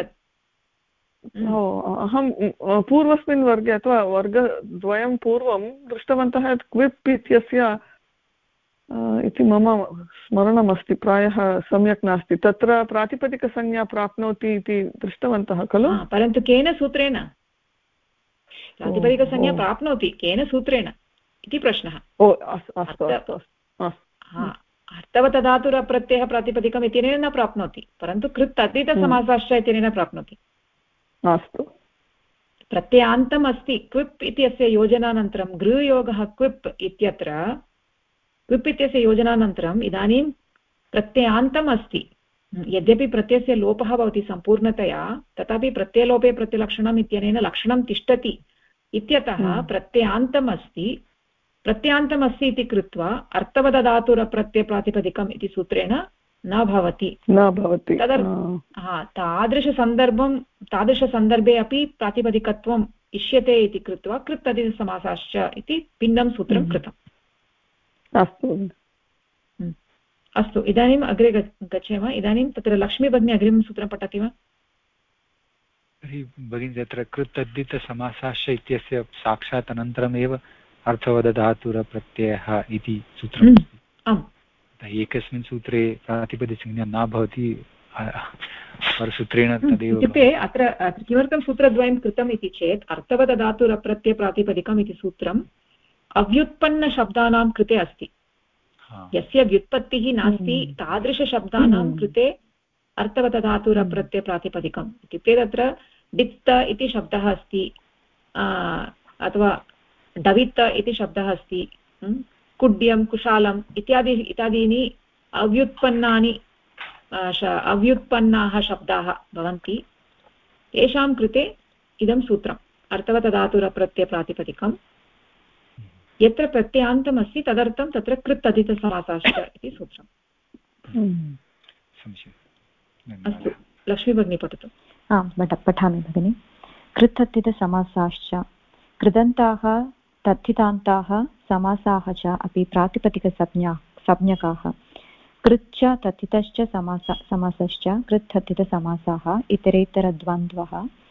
अहं पूर्वस्मिन् वर्गे अथवा वर्गद्वयं पूर्वं दृष्टवन्तः यत् क्विप् इत्यस्य इति मम स्मरणमस्ति, प्रायः सम्यक् नास्ति, तत्र प्रातिपदिकसंज्ञा प्राप्नोति इति दृष्टवन्तः खलु? परन्तु केन सूत्रेण प्रातिपदिकसंज्ञा प्राप्नोति, केन सूत्रेण इति प्रश्नः। अर्थवतधातुरप्रत्ययः प्रातिपदिकम् इत्यनेन न प्राप्नोति, परन्तु कृत् तद्धितसमासाश्च इत्यनेन प्राप्नोति। अस्तु, प्रत्ययान्तम् अस्ति क्विप् इत्यस्य योजनानन्तरं गृहयोगः क्विप् इत्यत्र क्विप् इत्यस्य योजनानन्तरम् इदानीं प्रत्ययान्तम् अस्ति। यद्यपि प्रत्ययस्य लोपः भवति सम्पूर्णतया, तथापि प्रत्ययलोपे प्रत्यलक्षणम् इत्यनेन लक्षणं तिष्ठति इत्यतः प्रत्ययान्तम् अस्ति। प्रत्ययान्तम् अस्ति इति कृत्वा अर्थवदधातुरप्रत्ययप्रातिपदिकम् इति सूत्रेण न भवति। तादृशसन्दर्भे अपि प्रातिपदिकत्वम् इष्यते इति कृत्वा कृत् तद्धितसमासाश्च इति भिन्नं सूत्रं कृतम्। अस्तु, इदानीम् अग्रे गच्छेम। इदानीं तत्र लक्ष्मी भगिनी अग्रिमं सूत्रं पठति वा? तर्हि भगिनी तत्र कृत् तद्धितसमासाश्च इत्यस्य साक्षात् अनन्तरमेव अर्थवदधातुरप्रत्ययः इति सूत्रम् अस्ति। एकस्मिन् सूत्रे प्रातिपदिकसंज्ञा न भवति, परसूत्रेण तदेव। इत्युक्ते अत्र किमर्थं सूत्रद्वयं कृतम् इति चेत् अर्थवदधातुरप्रत्ययप्रातिपदिकम् इति सूत्रम् अव्युत्पन्नशब्दानां कृते अस्ति। यस्य व्युत्पत्तिः नास्ति तादृशशब्दानां कृते अर्थवदधातुरप्रत्ययप्रातिपदिकम् इत्युक्ते तत्र डित्त इति शब्दः अस्ति, अथवा डवित्त इति शब्दः अस्ति, कुड्यं कुशालम् इत्यादीनि अव्युत्पन्नाः शब्दाः भवन्ति। तेषां कृते इदं सूत्रम् अर्थवदधातुरप्रत्ययप्रातिपदिकम्। यत्र प्रत्ययान्तम् अस्ति तदर्थं तत्र कृत् तद्धितसमासाश्च इति सूत्रम्। अस्तु, लक्ष्मी भगिनी पठतु। पठामि भगिनि। कृत्तद्धितसमासाश्च कृदन्ताः तद्धितान्ताः समासाः च अपि प्रातिपदिकसंज्ञकाः कृच्च तद्धितश्च समासश्च कृत्तद्धितसमासाः इतरेतरद्वन्द्वः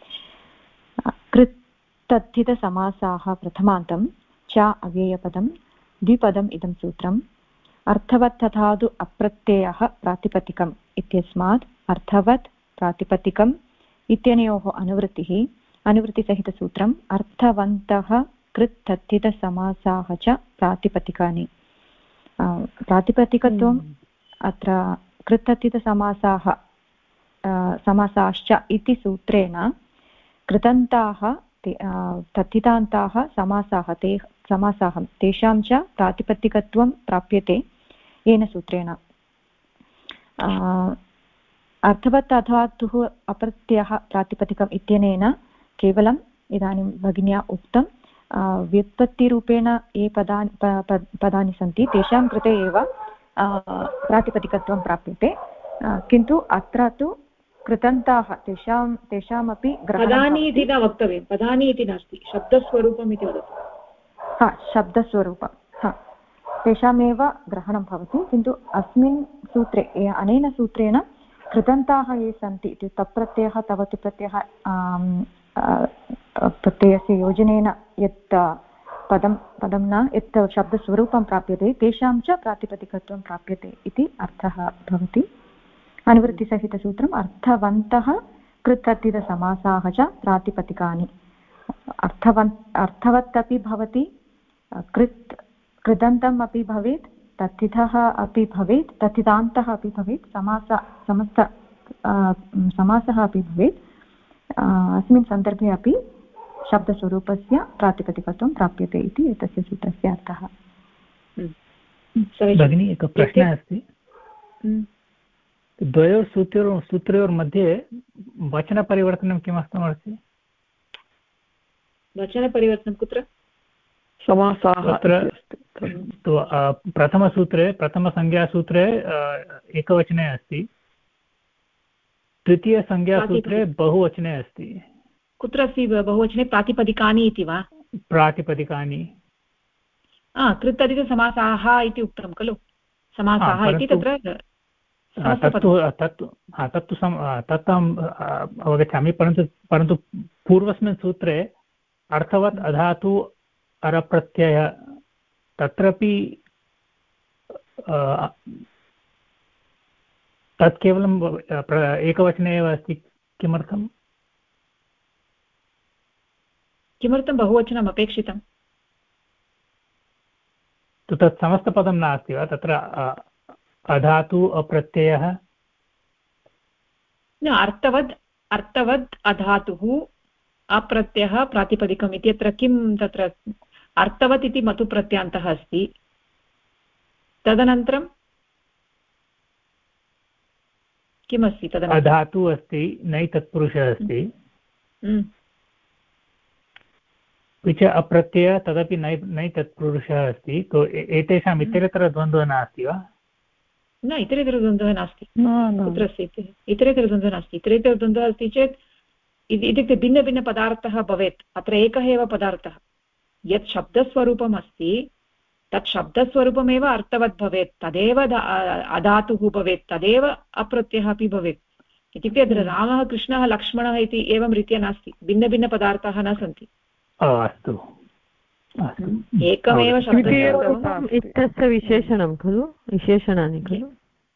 कृत्तद्धितसमासाः प्रथमान्तं च अव्ययपदं द्विपदम् इदं सूत्रम् अर्थवत् तथादु अप्रत्ययः प्रातिपदिकम् इत्यस्मात् अर्थवत् प्रातिपदिकम् इत्यनयोः अनुवृत्तिसहितसूत्रम् अर्थवन्तः कृत्तद्धितसमासाः च प्रातिपदिकानि प्रातिपदिकत्वम् अत्र कृत्तद्धितसमासाः समासाश्च इति सूत्रेण कृदन्ताः तद्धितान्ताः समासाः तेषां च प्रातिपदिकत्वं प्राप्यते येन सूत्रेण अर्थवत् अधातुः अप्रत्ययः प्रातिपदिकम् इत्यनेन केवलम् इदानीं भगिन्या उक्तं व्युत्पत्तिरूपेण ये पदानि सन्ति तेषां कृते एव प्रातिपदिकत्वं प्राप्यते किन्तु अत्र तु कृदन्ताः तेषामपि पदानि इति न वक्तव्यं पदानि इति नास्ति शब्दस्वरूपम् इति वदतु शब्दस्वरूपं तेषामेव ग्रहणं भवति किन्तु अस्मिन् सूत्रे अनेन सूत्रेण कृदन्ताः ये सन्ति इत्युक्ते तप्रत्ययः तवतु प्रत्ययः प्रत्ययस्य योजनेन यत् पदं न यत् शब्दस्वरूपं प्राप्यते तेषां च प्रातिपदिकत्वं प्राप्यते इति अर्थः भवति अनुवृत्तिसहितसूत्रम् अर्थवन्तः कृत्तद्धितसमासाः च प्रातिपदिकानि अर्थवत् अपि भवति कृदन्तम् अपि भवेत् तद्धितः अपि भवेत् तद्धितान्तः अपि भवेत् समासः अपि भवेत् अस्मिन् सन्दर्भे अपि शब्दस्वरूपस्य प्रातिपदिकत्वं प्राप्यते इति एतस्य सूत्रस्य अर्थः भगिनी एकः प्रश्नः अस्ति द्वयोः सूत्रयोर्मध्ये वचनपरिवर्तनं किमर्थमस्ति वचनपरिवर्तनं कुत्र तत्र प्रथमसूत्रे प्रथमसंज्ञासूत्रे एकवचने अस्ति तृतीयसंज्ञासूत्रे बहुवचने अस्ति कुत्र अस्ति बहुवचने प्रातिपदिकानि इति वा प्रातिपदिकानि कृत्तद्धितसमासाः इति उक्तं खलु समासाः इति तत्र तत्तु अहम् अवगच्छामि परन्तु पूर्वस्मिन् सूत्रे अर्थवत् अधातु अरप्रत्यय तत्रापि तत् केवलं एकवचने एव अस्ति किमर्थं बहुवचनम् अपेक्षितं तत् समस्तपदं नास्ति वा तत्र अधातु अप्रत्ययः न अर्थवत् अधातुः अप्रत्ययः प्रातिपदिकम् इत्यत्र किं तत्र अर्थवत् इति मतुप्रत्यान्तः अस्ति तदनन्तरं किमस्ति तदनन्तरं अधातु अस्ति नै तत्पुरुषः अस्ति अपि च अप्रत्यय तदपि नै तत्पुरुषः अस्ति तो एतेषाम् इतरेतरद्वन्द्वः नास्ति वा न इतरेतरद्वन्द्वः नास्ति कुत्र अस्ति इतरेतरद्वन्द्वः नास्ति इतरेतरद्वन्द्वः अस्ति चेत् इत्युक्ते भिन्नभिन्नपदार्थः भवेत् अत्र एकः एव पदार्थः यत् शब्दस्वरूपम् अस्ति तत् शब्दस्वरूपमेव अर्थवत् भवेत् तदेव अधातुः भवेत् तदेव अप्रत्ययः अपि भवेत् इत्युक्ते अत्र रामः कृष्णः लक्ष्मणः इति एवं रीत्या नास्ति भिन्नभिन्नपदार्थाः न सन्ति अस्तु एकमेव शब्दस्वरूपम् इत्यस्य विशेषणं खलु विशेषणानि खलु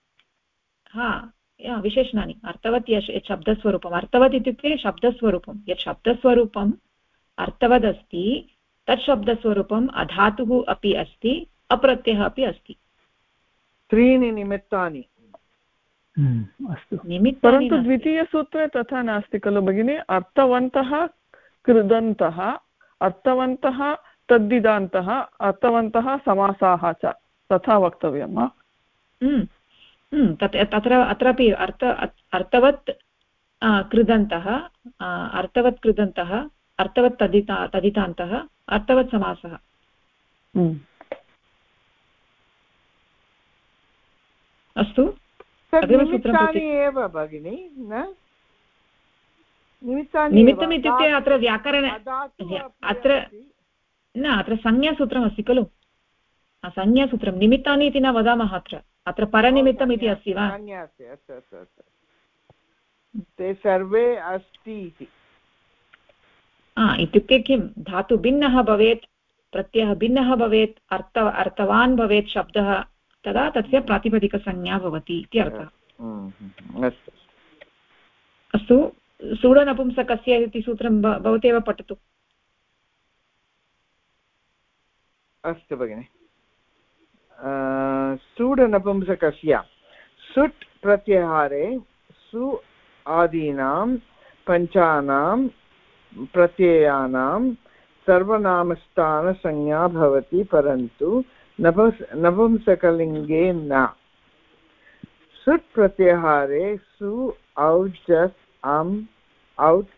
विशेषणानि अर्थवत् यत् शब्दस्वरूपम् अर्थवत् इत्युक्ते शब्दस्वरूपं यत् शब्दस्वरूपम् अर्थवदस्ति तत् शब्दस्वरूपम् अधातुः अपि अस्ति अप्रत्ययः अपि अस्ति त्रीणि निमित्तानि परन्तु द्वितीयसूत्रे तथा नास्ति खलु भगिनि अर्थवन्तः कृदन्तः अर्थवन्तः तद्दिदान्तः अर्थवन्तः समासाः च तथा वक्तव्यं वा अत्रापि अर्थवत् कृदन्तः अर्थवत् तदितान्तः अर्थवत् समासः अस्तु निमित्तानि एव भगिनि न निमित्तम् इत्युक्ते अत्र व्याकरण अत्र न अत्र संज्ञासूत्रमस्ति खलु संज्ञासूत्रं निमित्तानि इति न वदामः अत्र परनिमित्तम् इति अस्ति वा ते सर्वे अस्ति इति इत्युक्ते किं धातु भिन्नः भवेत् प्रत्ययः भिन्नः भवेत् अर्थवान् भवेत् शब्दः तदा तस्य प्रातिपदिकसंज्ञा भवति इति अर्थः अस्तु सूडनपुंसकस्य इति सूत्रं भवती एव पठतु अस्तु भगिनि सूडनपुंसकस्य सुट् प्रत्याहारे सु आदीनां पञ्चानां प्रत्ययानां सर्वनामस्थानसंज्ञा भवति परन्तु नपुंसकलिङ्गे न सुट् प्रत्याहारे सु औट् जस् अम् औट्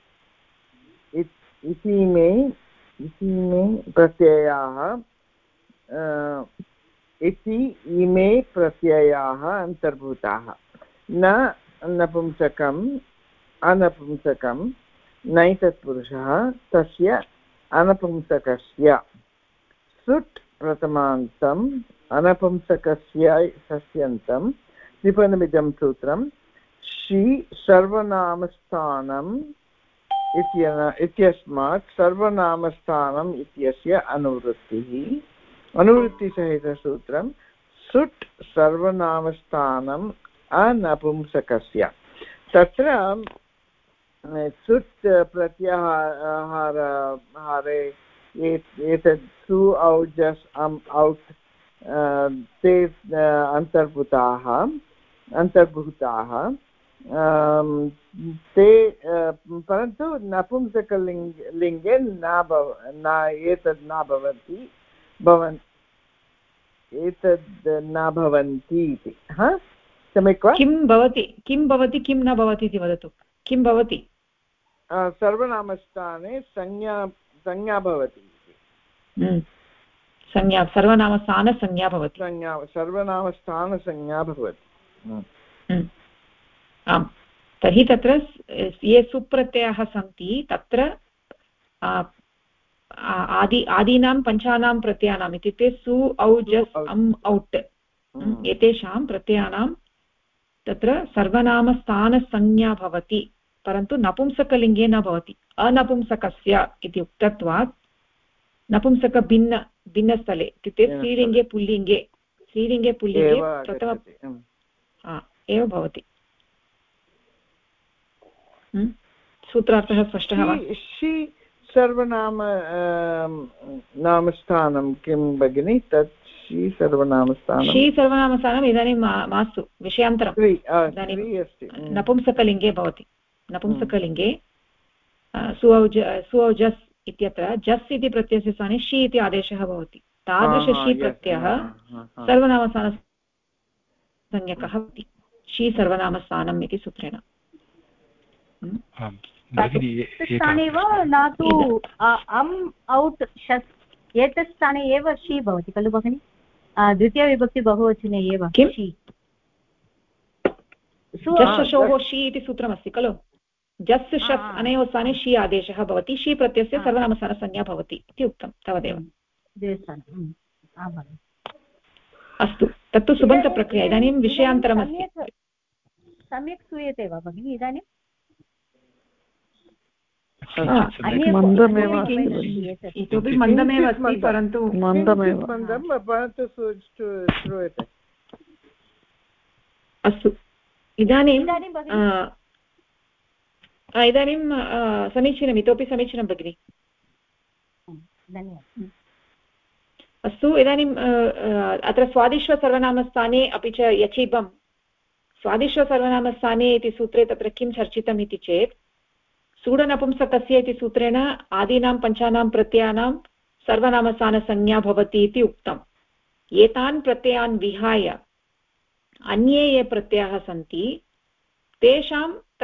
इतीमे प्रत्ययाः इति इमे प्रत्ययाः अन्तर्भूताः न नपुंसकम् अनपुंसकं नैतत्पुरुषः तस्य अनपुंसकस्य सुट् प्रथमान्तम् अनपुंसकस्य षष्ट्यन्तं विपणमिदं सूत्रं षि सर्वनामस्थानम् इत्यस्मात् सर्वनामस्थानम् इत्यस्य अनुवृत्तिसहितसूत्रं सुट् सर्वनामस्थानम् अनपुंसकस्य तत्र सुट् प्रत्याहारे एतत् सु औजस् अम् औट् ते अन्तर्भूताः ते परन्तु नपुंसकलिङ्गे एतद् न भवन्ति इति सम्यक् वा किं भवति किं न भवति इति वदतु किं भवति सर्वनामस्थाने संज्ञा भवति संज्ञा सर्वनामस्थानसंज्ञा भवति सर्वनामस्थानसंज्ञा भवति आम् तर्हि तत्र ये सुप्रत्ययाः सन्ति तत्र आदीनां पञ्चानां प्रत्ययानाम् इत्युक्ते सु औ जस् अम् औट् एतेषां प्रत्ययानां तत्र सर्वनामस्थानसंज्ञा भवति परन्तु नपुंसकलिङ्गे न भवति अनपुंसकस्य इति उक्तत्वात् नपुंसकभिन्नस्थले इत्युक्ते स्त्रीलिङ्गे पुल्लिङ्गे प्रथम एव भवति सूत्रार्थः स्पष्टः वा नामस्थानं किं भगिनि तत् सर्वनामस्थानम् इदानीं मास्तु विषयान्तरम् इदानीं नपुंसकलिङ्गे भवति नपुंसकलिङ्गे सुऔजस् इत्यत्र जस् इति प्रत्ययस्य स्थाने षि इति आदेशः भवति तादृशषि प्रत्ययः सर्वनामस्थानसंज्ञकः भवति षि सर्वनामस्थानम् इति सूत्रेण स्थाने वा न तु अम् औट् शस् एतत् स्थाने एव षि भवति खलु भगिनि द्वितीयविभक्ति बहुवचने एव षि जस्शोः षि इति सूत्रमस्ति खलु जस् शस् अनयोः स्थाने षि आदेशः भवति षि प्रत्ययस्य सर्वनामस्थानसंज्ञा भवति इति उक्तं तावदेव अस्तु तत्तु सुबन्तप्रक्रिया इदानीं विषयान्तरमस्ति सम्यक् श्रूयते वा भगिनि इदानीं इतोपि मन्दमेव अस्ति परन्तु श्रूयते अस्तु इदानीं समीचीनम् इतोपि समीचीनं भगिनि अस्तु इदानीम् अत्र स्वादिश्वसर्वनामस्थाने अपि च यचीबं स्वादिश्वसर्वनामस्थाने इति सूत्रे तत्र किं चर्चितम् इति चेत् सूडनपुंसकस्य इति सूत्रेण आदीनां पञ्चानां प्रत्ययानां सर्वनामस्थानसंज्ञा भवति इति उक्तम् एतान् प्रत्ययान् विहाय अन्ये ये प्रत्ययाः सन्ति तेषां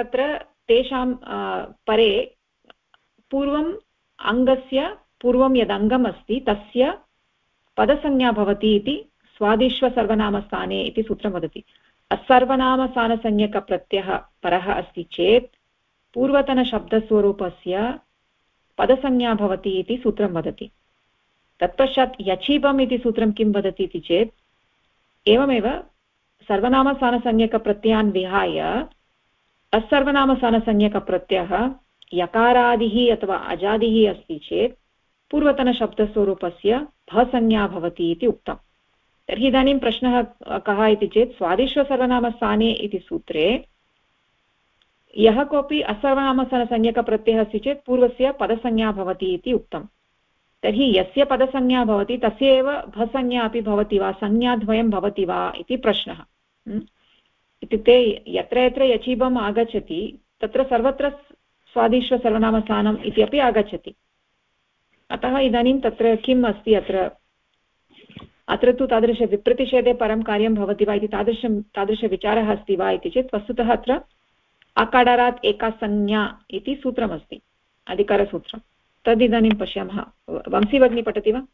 परे पूर्वम् अङ्गस्य पूर्वं यदङ्गम् अस्ति तस्य पदसंज्ञा भवति इति स्वादिश्वसर्वनामस्थाने इति सूत्रं वदति असर्वनामस्थानसंज्ञकप्रत्ययः परः अस्ति चेत् पूर्वतनशब्दस्वरूपस्य पदसंज्ञा भवति इति सूत्रं वदति। तत्पश्चात् यचीबम् इति सूत्रं किं वदति इति चेत् एवमेव सर्वनामस्थानसंज्ञकप्रत्ययान् विहाय अस्सर्वनामस्थानसंज्ञकप्रत्ययः यकारादिः अथवा अजादिः अस्ति चेत् पूर्वतनशब्दस्वरूपस्य भसंज्ञा भवति इति उक्तम्। तर्हि इदानीं प्रश्नः कः इति चेत् स्वादिष्वसर्वनामस्थाने इति सूत्रे यः कोऽपि अस्सर्वनामस्थानसंज्ञकप्रत्ययः अस्ति चेत् पूर्वस्य पदसंज्ञा भवति इति उक्तं। तर्हि यस्य पदसंज्ञा भवति तस्य एव भसंज्ञा अपि भवति वा, संज्ञाद्वयं भवति वा इति प्रश्नः। इत्युक्ते यत्र यत्र यचीबम् आगच्छति तत्र सर्वत्र स्वादिष्वसर्वनामस्थानम् इति अपि आगच्छति। अतः इदानीं तत्र किम् अस्ति, अत्र तु तादृशविप्रतिषेधे परं कार्यं भवति वा इति तादृशविचारः अस्ति वा इति चेत् वस्तुतः अत्र अकारात् एका संज्ञा इति सूत्रमस्ति, अधिकारसूत्रं। तदिदानीं पश्यामः। वंशी भगिनी पठति वा?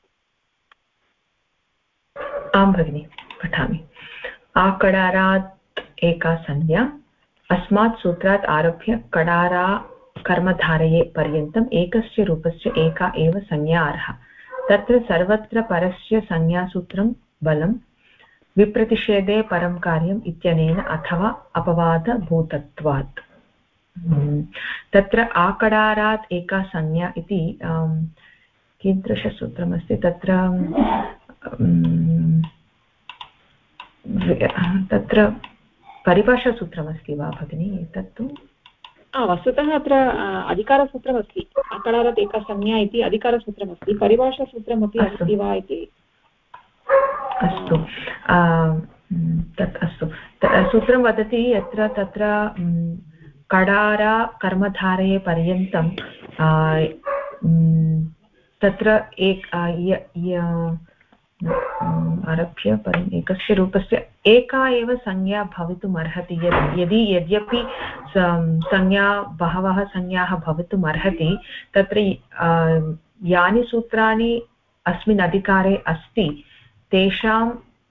आं भगिनि, पठामि। आकडारात् एका संज्ञा, अस्मात् सूत्रात् आरभ्य कडारा कर्मधारये पर्यन्तम् एकस्य रूपस्य एका एव संज्ञा अर्हा। तत्र सर्वत्र परस्य संज्ञासूत्रं बलं, विप्रतिषेधे परं कार्यम् इत्यनेन अथवा अपवादभूतत्वात्। तत्र आकडारात् एका संज्ञा इति कीदृशसूत्रमस्ति तत्र परिभाषासूत्रमस्ति वा भगिनि? तत्तु वस्तुतः अत्र अधिकारसूत्रमस्ति। आकडारात् एका संज्ञा इति अधिकारसूत्रमस्ति, परिभाषासूत्रमपि अस्ति वा इति। अस्तु, तत् अस्तु। सूत्रं वदति यत्र तत्र कडारा कर्मधारये पर्यन्तं तत्र आरभ्य एकस्य रूपस्य एका एव संज्ञा भवितुम् अर्हति। यद्यपि संज्ञा बहवः संज्ञाः भवितुम् अर्हति, तत्र यानि सूत्राणि अस्मिन् अधिकारे अस्ति तेषां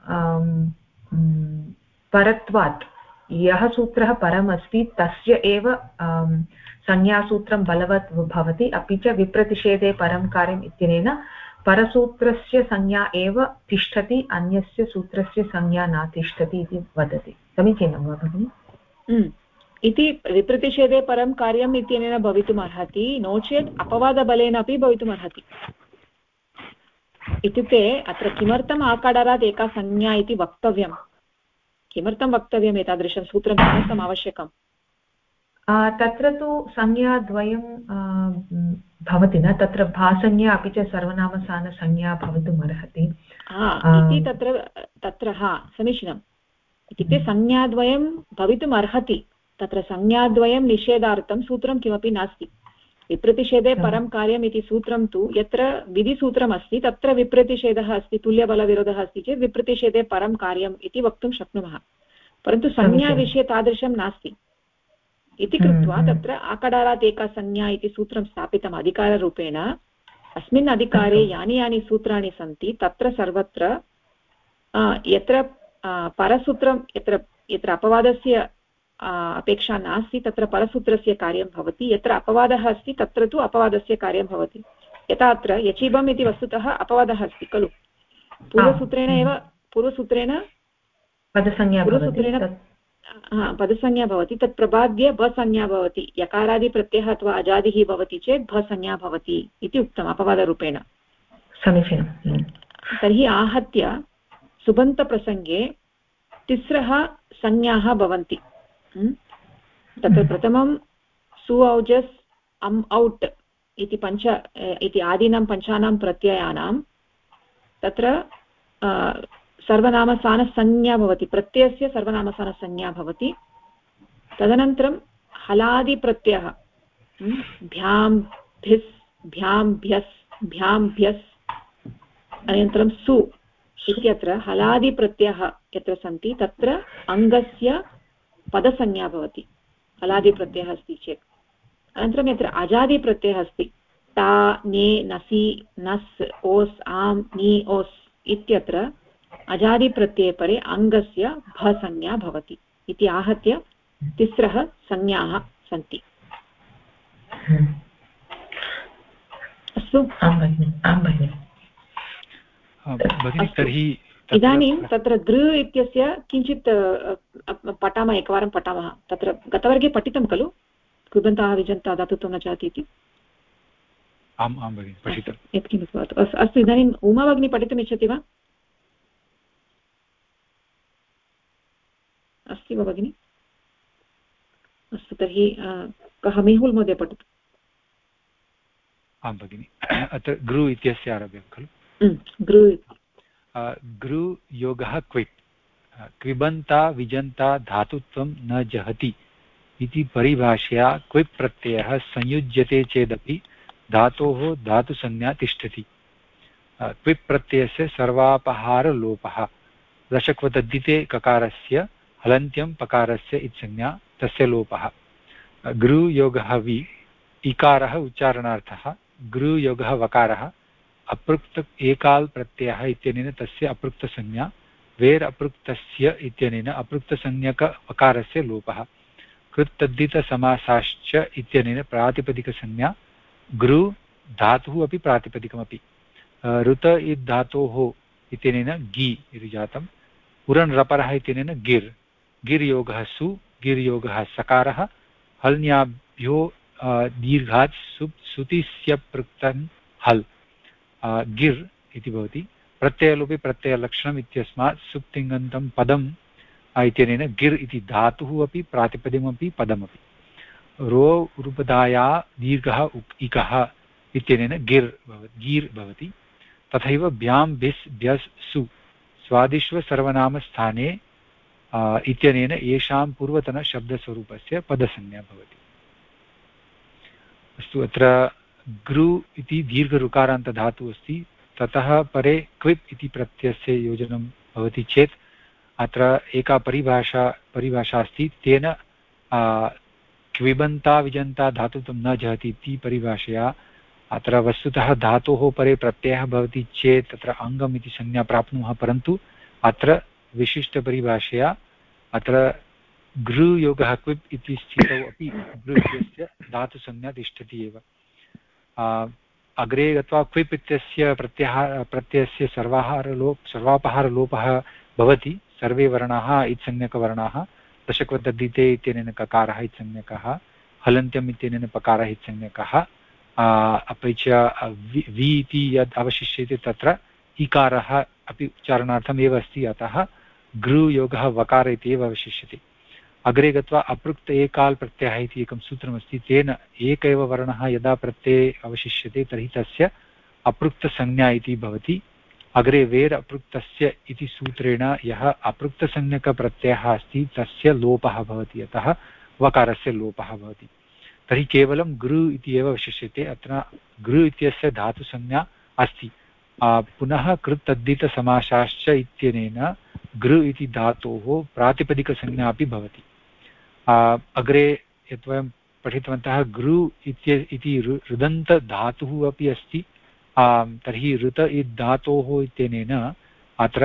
परत्वात् यः सूत्रः परम् अस्ति तस्य एव संज्ञासूत्रं बलवत् भवति। अपि च विप्रतिषेधे परं कार्यम् इत्यनेन परसूत्रस्य संज्ञा एव तिष्ठति, अन्यस्य सूत्रस्य संज्ञा न तिष्ठति इति वदति। समीचीनं वा भगिनि? इति विप्रतिषेधे परं कार्यम् इत्यनेन भवितुम् अर्हति, नो चेत् अपवादबलेन अपि भवितुम् अर्हति। इत्युक्ते अत्र किमर्थम् आकडारात् एका संज्ञा इति वक्तव्यं, किमर्थं वक्तव्यम्, एतादृशं सूत्रं किमर्थम् आवश्यकम्? तत्र तु संज्ञाद्वयं भवति न, तत्र भासंज्ञा अपि च सर्वनामस्थानसंज्ञा भवितुम् अर्हति इति तत्र समीचीनम्। इत्युक्ते संज्ञाद्वयं भवितुम् अर्हति, तत्र संज्ञाद्वयं निषेधार्थं सूत्रं किमपि नास्ति। विप्रतिषेधे परं कार्यम् इति सूत्रं तु यत्र विधिसूत्रमस्ति तत्र विप्रतिषेधः अस्ति, तुल्यबलविरोधः अस्ति चेत् विप्रतिषेधे परं कार्यम् इति वक्तुं शक्नुमः। परन्तु संज्ञाविषये तादृशं नास्ति इति कृत्वा तत्र आकडारात् एका संज्ञा इति सूत्रं स्थापितम् अधिकाररूपेण। अस्मिन् अधिकारे यानि यानि सूत्राणि सन्ति तत्र सर्वत्र यत्र परसूत्रं यत्र अपवादस्य अपेक्षा नास्ति तत्र परसूत्रस्य कार्यं भवति, यत्र अपवादः अस्ति तत्र तु अपवादस्य कार्यं भवति। यथा अत्र यचीबम् इति वस्तुतः अपवादः अस्ति खलु, पूर्वसूत्रेण पदसंज्ञा भवति, तत् प्रबाद्य भसंज्ञा भवति। यकारादिप्रत्ययः अथवा अजादिः भवति चेत् भसंज्ञा भवति इति उक्तम् अपवादरूपेण। समीचीनं। तर्हि आहत्य सुबन्तप्रसङ्गे तिस्रः संज्ञाः भवन्ति। तत्र प्रथमं सु औजस् अम् औट् इति आदीनां पञ्चानां प्रत्ययानां तत्र सर्वनामस्थानसंज्ञा भवति, प्रत्ययस्य सर्वनामस्थानसंज्ञा भवति। तदनन्तरं हलादिप्रत्ययः भ्यां भिस् भ्यां भ्यस् भ्यां भ्यस्, अनन्तरं सु इत्यत्र हलादिप्रत्ययः यत्र सन्ति तत्र अङ्गस्य पदसंज्ञा भवति, हलादिप्रत्ययः अस्ति चेत्। अनन्तरं यत्र अजादिप्रत्ययः अस्ति ता ने नसि नस् ओस् आम् नि ओस् इत्यत्र अजादिप्रत्यये परे अङ्गस्य भसंज्ञा भवति इति आहत्य तिस्रः संज्ञाः सन्ति। अस्तु भगिनी तर्हि इदानीं तत्र गृ इत्यस्य किञ्चित् पठामः, एकवारं पठामः। तत्र गतवर्गे पठितं खलु कृदन्ताः विजन्ताः धातुत्वं न जाति इति। आम् आं भगिनि पठितम्। यत्किमपि भवतु। अस्तु, इदानीम् उमा भगिनी पठितुम् इच्छति वा? अस्ति वा भगिनि? अस्तु, तर्हि कः मेहुल् महोदय पठतु। आं भगिनि, अत्र गृ इत्यस्य आरभ्य खलु। गृ योगः क्विप्, क्विबन्ता विजन्ता धातुत्वं न जहति इति परिभाषया क्विप् प्रत्ययः संयुज्यते चेदपि धातोः धातुसंज्ञा तिष्ठति। क्विप् प्रत्ययस्य सर्वापहारलोपः, दशक्वतद्धिते ककारस्य हलन्त्यं पकारस्य इत्संज्ञा तस्य लोपः। गृयोगः वि इकारः उच्चारणार्थः, गृयोगः वकारः अपृक्त एकाल् प्रत्ययः इत्यनेन तस्य अपृक्तसंज्ञा, वेर् अपृक्तस्य इत्यनेन अपृक्तसंज्ञकवकारस्य लोपः। कृत्तद्धितसमासाश्च इत्यनेन प्रातिपदिकसंज्ञा, गृ धातुः अपि प्रातिपदिकमपि। ऋत इत् धातोः इत्यनेन गि इति जातम्। उरन् रपरः इत्यनेन गिर्, गिर्योगः सु, गिर्योगः सकारः, हल्न्याभ्यो दीर्घात् सुतिस्यपृक्तं हल्, गिर् इति भवति। प्रत्ययलोपे प्रत्ययलक्षणम् इत्यस्मात् सुप्तिङन्तं पदम् इत्यनेन गिर् इति धातुः अपि प्रातिपदिकमपि पदमपि। रो रूपधाया दीर्घः इकः इत्यनेन गीर् भवति। तथैव ब्यां भिस् भ्यस् सु स्वादिष्व सर्वनामस्थाने इत्यनेन येषां पूर्वतनशब्दस्वरूपस्य पदसंज्ञा भवति। अस्तु, अत्र गृ इति दीर्घऋकारान्तधातुः अस्ति, ततः परे क्विप् इति प्रत्ययस्य योजनं भवति चेत् अत्र एका परिभाषा अस्ति, तेन क्विबन्ता विजन्ता धातुत्वं न जहति इति परिभाषया अत्र वस्तुतः धातोः परे प्रत्ययः भवति चेत् तत्र अङ्गम् इति संज्ञा प्राप्नुमः, परन्तु अत्र विशिष्टपरिभाषया अत्र गृयोगः क्विप् इति स्थितौ अपि गृ इत्यस्य धातुसंज्ञा तिष्ठति एव। अग्रे गत्वा क्विप् इत्यस्य प्रत्ययस्य सर्वापहारलोपः भवति। सर्वे वर्णाः इत्संज्ञकवर्णाः, दशक्वतद्धिते इत्यनेन ककारः इत्संज्ञकः, हलन्त्यम् इत्यनेन पकारः इत्संज्ञकः, अपि च वि इति यद् अवशिष्यते तत्र इकारः अपि उच्चारणार्थम् एव अस्ति, अतः गृयोगः वकार इति एव अवशिष्यते। अग्रे गत्वा अपृक्त एकाल् प्रत्ययः इति एकं सूत्रमस्ति, तेन एक एव वर्णः यदा प्रत्यये अवशिष्यते तर्हि तस्य अपृक्तसंज्ञा इति भवति। अग्रे वेर् अपृक्तस्य इति सूत्रेण यः अपृक्तसंज्ञकप्रत्ययः अस्ति तस्य लोपः भवति, अतः वकारस्य लोपः भवति। तर्हि केवलं गृ इति एव अवशिष्यते। अत्र गृ इत्यस्य धातुसंज्ञा अस्ति। पुनः कृत्तद्धितसमासाश्च इत्यनेन गृ इति धातोः प्रातिपदिकसंज्ञा अपि भवति। अग्रे यत् वयं पठितवन्तः गृ इति ऋदन्तधातुः अपि अस्ति। तर्हि ऋत इत् धातोः इत्यनेन अत्र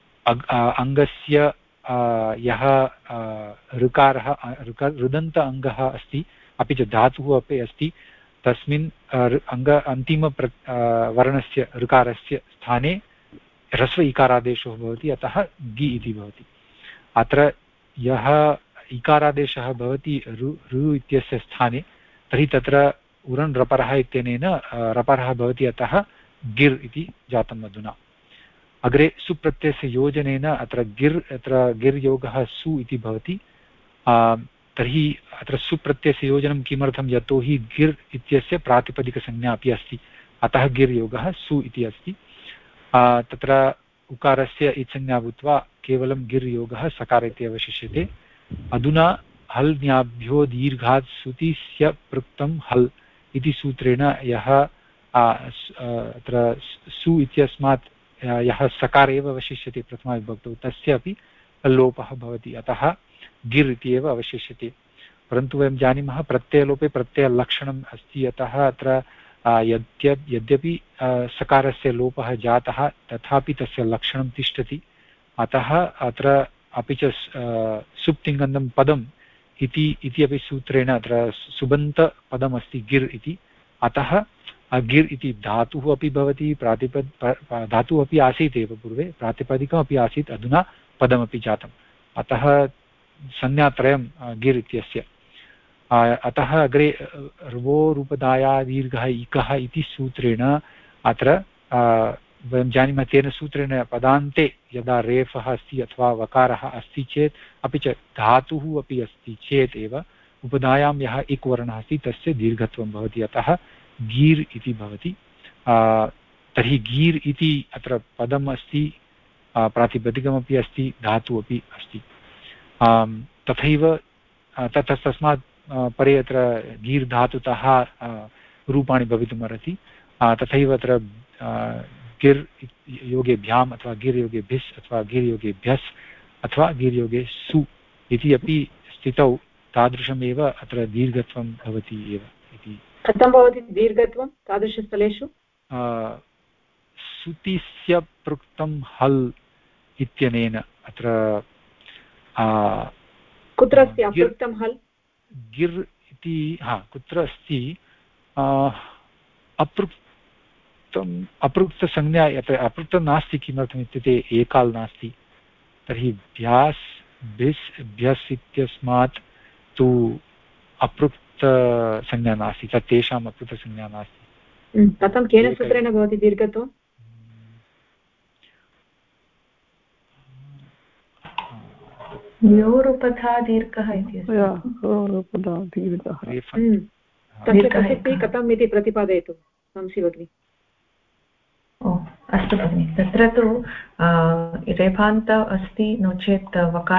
अङ्गस्य यः ऋकारः ऋदन्त अङ्गः अस्ति, अपि च धातुः अपि अस्ति, तस्मिन् अन्तिम वर्णस्य ऋकारस्य स्थाने ह्रस्व इकारादेशो भवति, अतः गि इति भवति। अत्र यः इकारादेशः भवति ऋ इत्यस्य स्थाने, तर्हि तत्र उरन् रपरः इत्यनेन रपरः भवति, अतः गिर् इति जातम् अधुना। अग्रे सुप्रत्ययस्य योजनेन अत्र गिर्योगः सु इति भवति। तर्हि अत्र सुप्रत्ययस्य योजनं किमर्थं, यतोहि गिर् इत्यस्य प्रातिपदिकसंज्ञा अपि अस्ति, अतः गिर्योगः सु इति अस्ति। तत्र उकारस्य इत्संज्ञा भूत्वा केवलं गिर्योगः सकार इति अवशिष्यते। अधुना हल् ज्ञाभ्यो दीर्घात् सुतिस्य पृक्तं हल् इति सूत्रेण यः अत्र सु इत्यस्मात् यः सकार एव अवशिष्यते प्रथमाविभक्तौ, तस्य अपि लोपः भवति, अतः गिर् इति एव अवशिष्यते। परन्तु वयं जानीमः प्रत्ययलोपे प्रत्ययलक्षणम् अस्ति, अतः अत्र यद्यपि सकारस्य लोपः जातः तथापि तस्य लक्षणं तिष्ठति, अतः अत्र अपि च सुप्तिङन्तं पदम् इति अपि सूत्रेण अत्र सुबन्तपदमस्ति गिर् इति, अतः गिर् इति धातुः अपि भवति, धातुः अपि आसीत् एव पूर्वे, प्रातिपदिकमपि आसीत्, अधुना पदमपि जातम्, अतः संज्ञात्रयं गिर् इत्यस्य। अतः अग्रे र्वोरुपधाया दीर्घः इकः इति सूत्रेण अत्र वयं जानीमः, तेन सूत्रेण पदान्ते यदा रेफः अस्ति अथवा वकारः अस्ति चेत्, अपि च धातुः अपि अस्ति चेत् एव उपधायां यः इक् वर्णः अस्ति तस्य दीर्घत्वं भवति, अतः गीर् इति भवति। तर्हि गीर् इति अत्र पदम् अस्ति, प्रातिपदिकमपि अस्ति, धातुः अपि अस्ति। तथैव तस्मात् परे अत्र गीर् धातुतः रूपाणि भवितुमर्हति। तथैव अत्र गिर् योगे भ्याम् अथवा गिर् योगे भिस् अथवा गिर् योगे भ्यस् अथवा गिर् योगे सु इति अपि स्थितौ तादृशमेव अत्र दीर्घत्वं भवति एव इति। कथं भवति दीर्घत्वं तादृशस्थलेषु? सुतिस्य पृक्तं हल् इत्यनेन अत्र कुत्र अस्ति अपृक्तं हल्? गिर् इति कुत्र अस्ति? अपृक्तसंज्ञा यत्र अपृक्तं नास्ति, किमर्थम् इत्युक्ते एकाल् नास्ति, तर्हि भ्यास् भिस् भ्यस् इत्यस्मात् तु अपृक्तसंज्ञा नास्ति, तत् तेषाम् अपृक्तसंज्ञा नास्ति। कथं केन सूत्रेण भवति दीर्घत्वं? योरुपधा दीर्घः इति कथम् इति प्रतिपादयतु वंशी भगिनी। अस्तु भगिनि, तत्र तु रेफान्त अस्ति, नो चेत्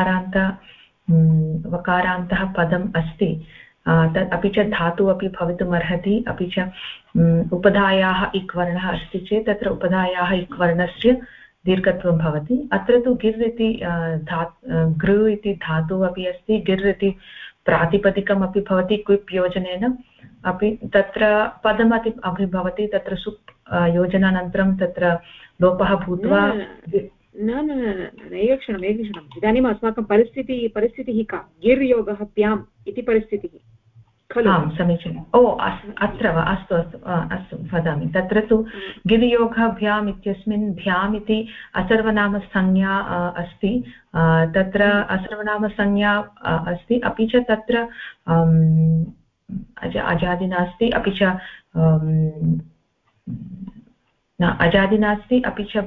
वकारान्तः पदम् अस्ति, अपि च धातुः अपि भवितुमर्हति, अपि च उपधायाः इक् वर्णः अस्ति चेत् तत्र उपधायाः इक् वर्णस्य दीर्घत्वं भवति। अत्र तु गिर् इति गृ इति धातुः अपि अस्ति, गिर् इति प्रातिपदिकमपि भवति क्विप् योजनेन, अपि तत्र पदमपि अपि भवति, तत्र सुप् योजनानन्तरं तत्र लोपः भूत्वा एकक्षणम् इदानीम् अस्माकं परिस्थितिः का? गिर् योगः भ्याम् इति परिस्थितिः खलु? आम्, समीचीनम्। अत्र वा? अस्तु अस्तु अस्तु वदामि। तत्र तु गिर्योगः भ्याम् इत्यस्मिन् भ्याम् इति असर्वनामसंज्ञा अस्ति, तत्र असर्वनामसंज्ञा अस्ति, अपि च तत्र अजादि नास्ति, अपि च अजादि नास्ति, अपि च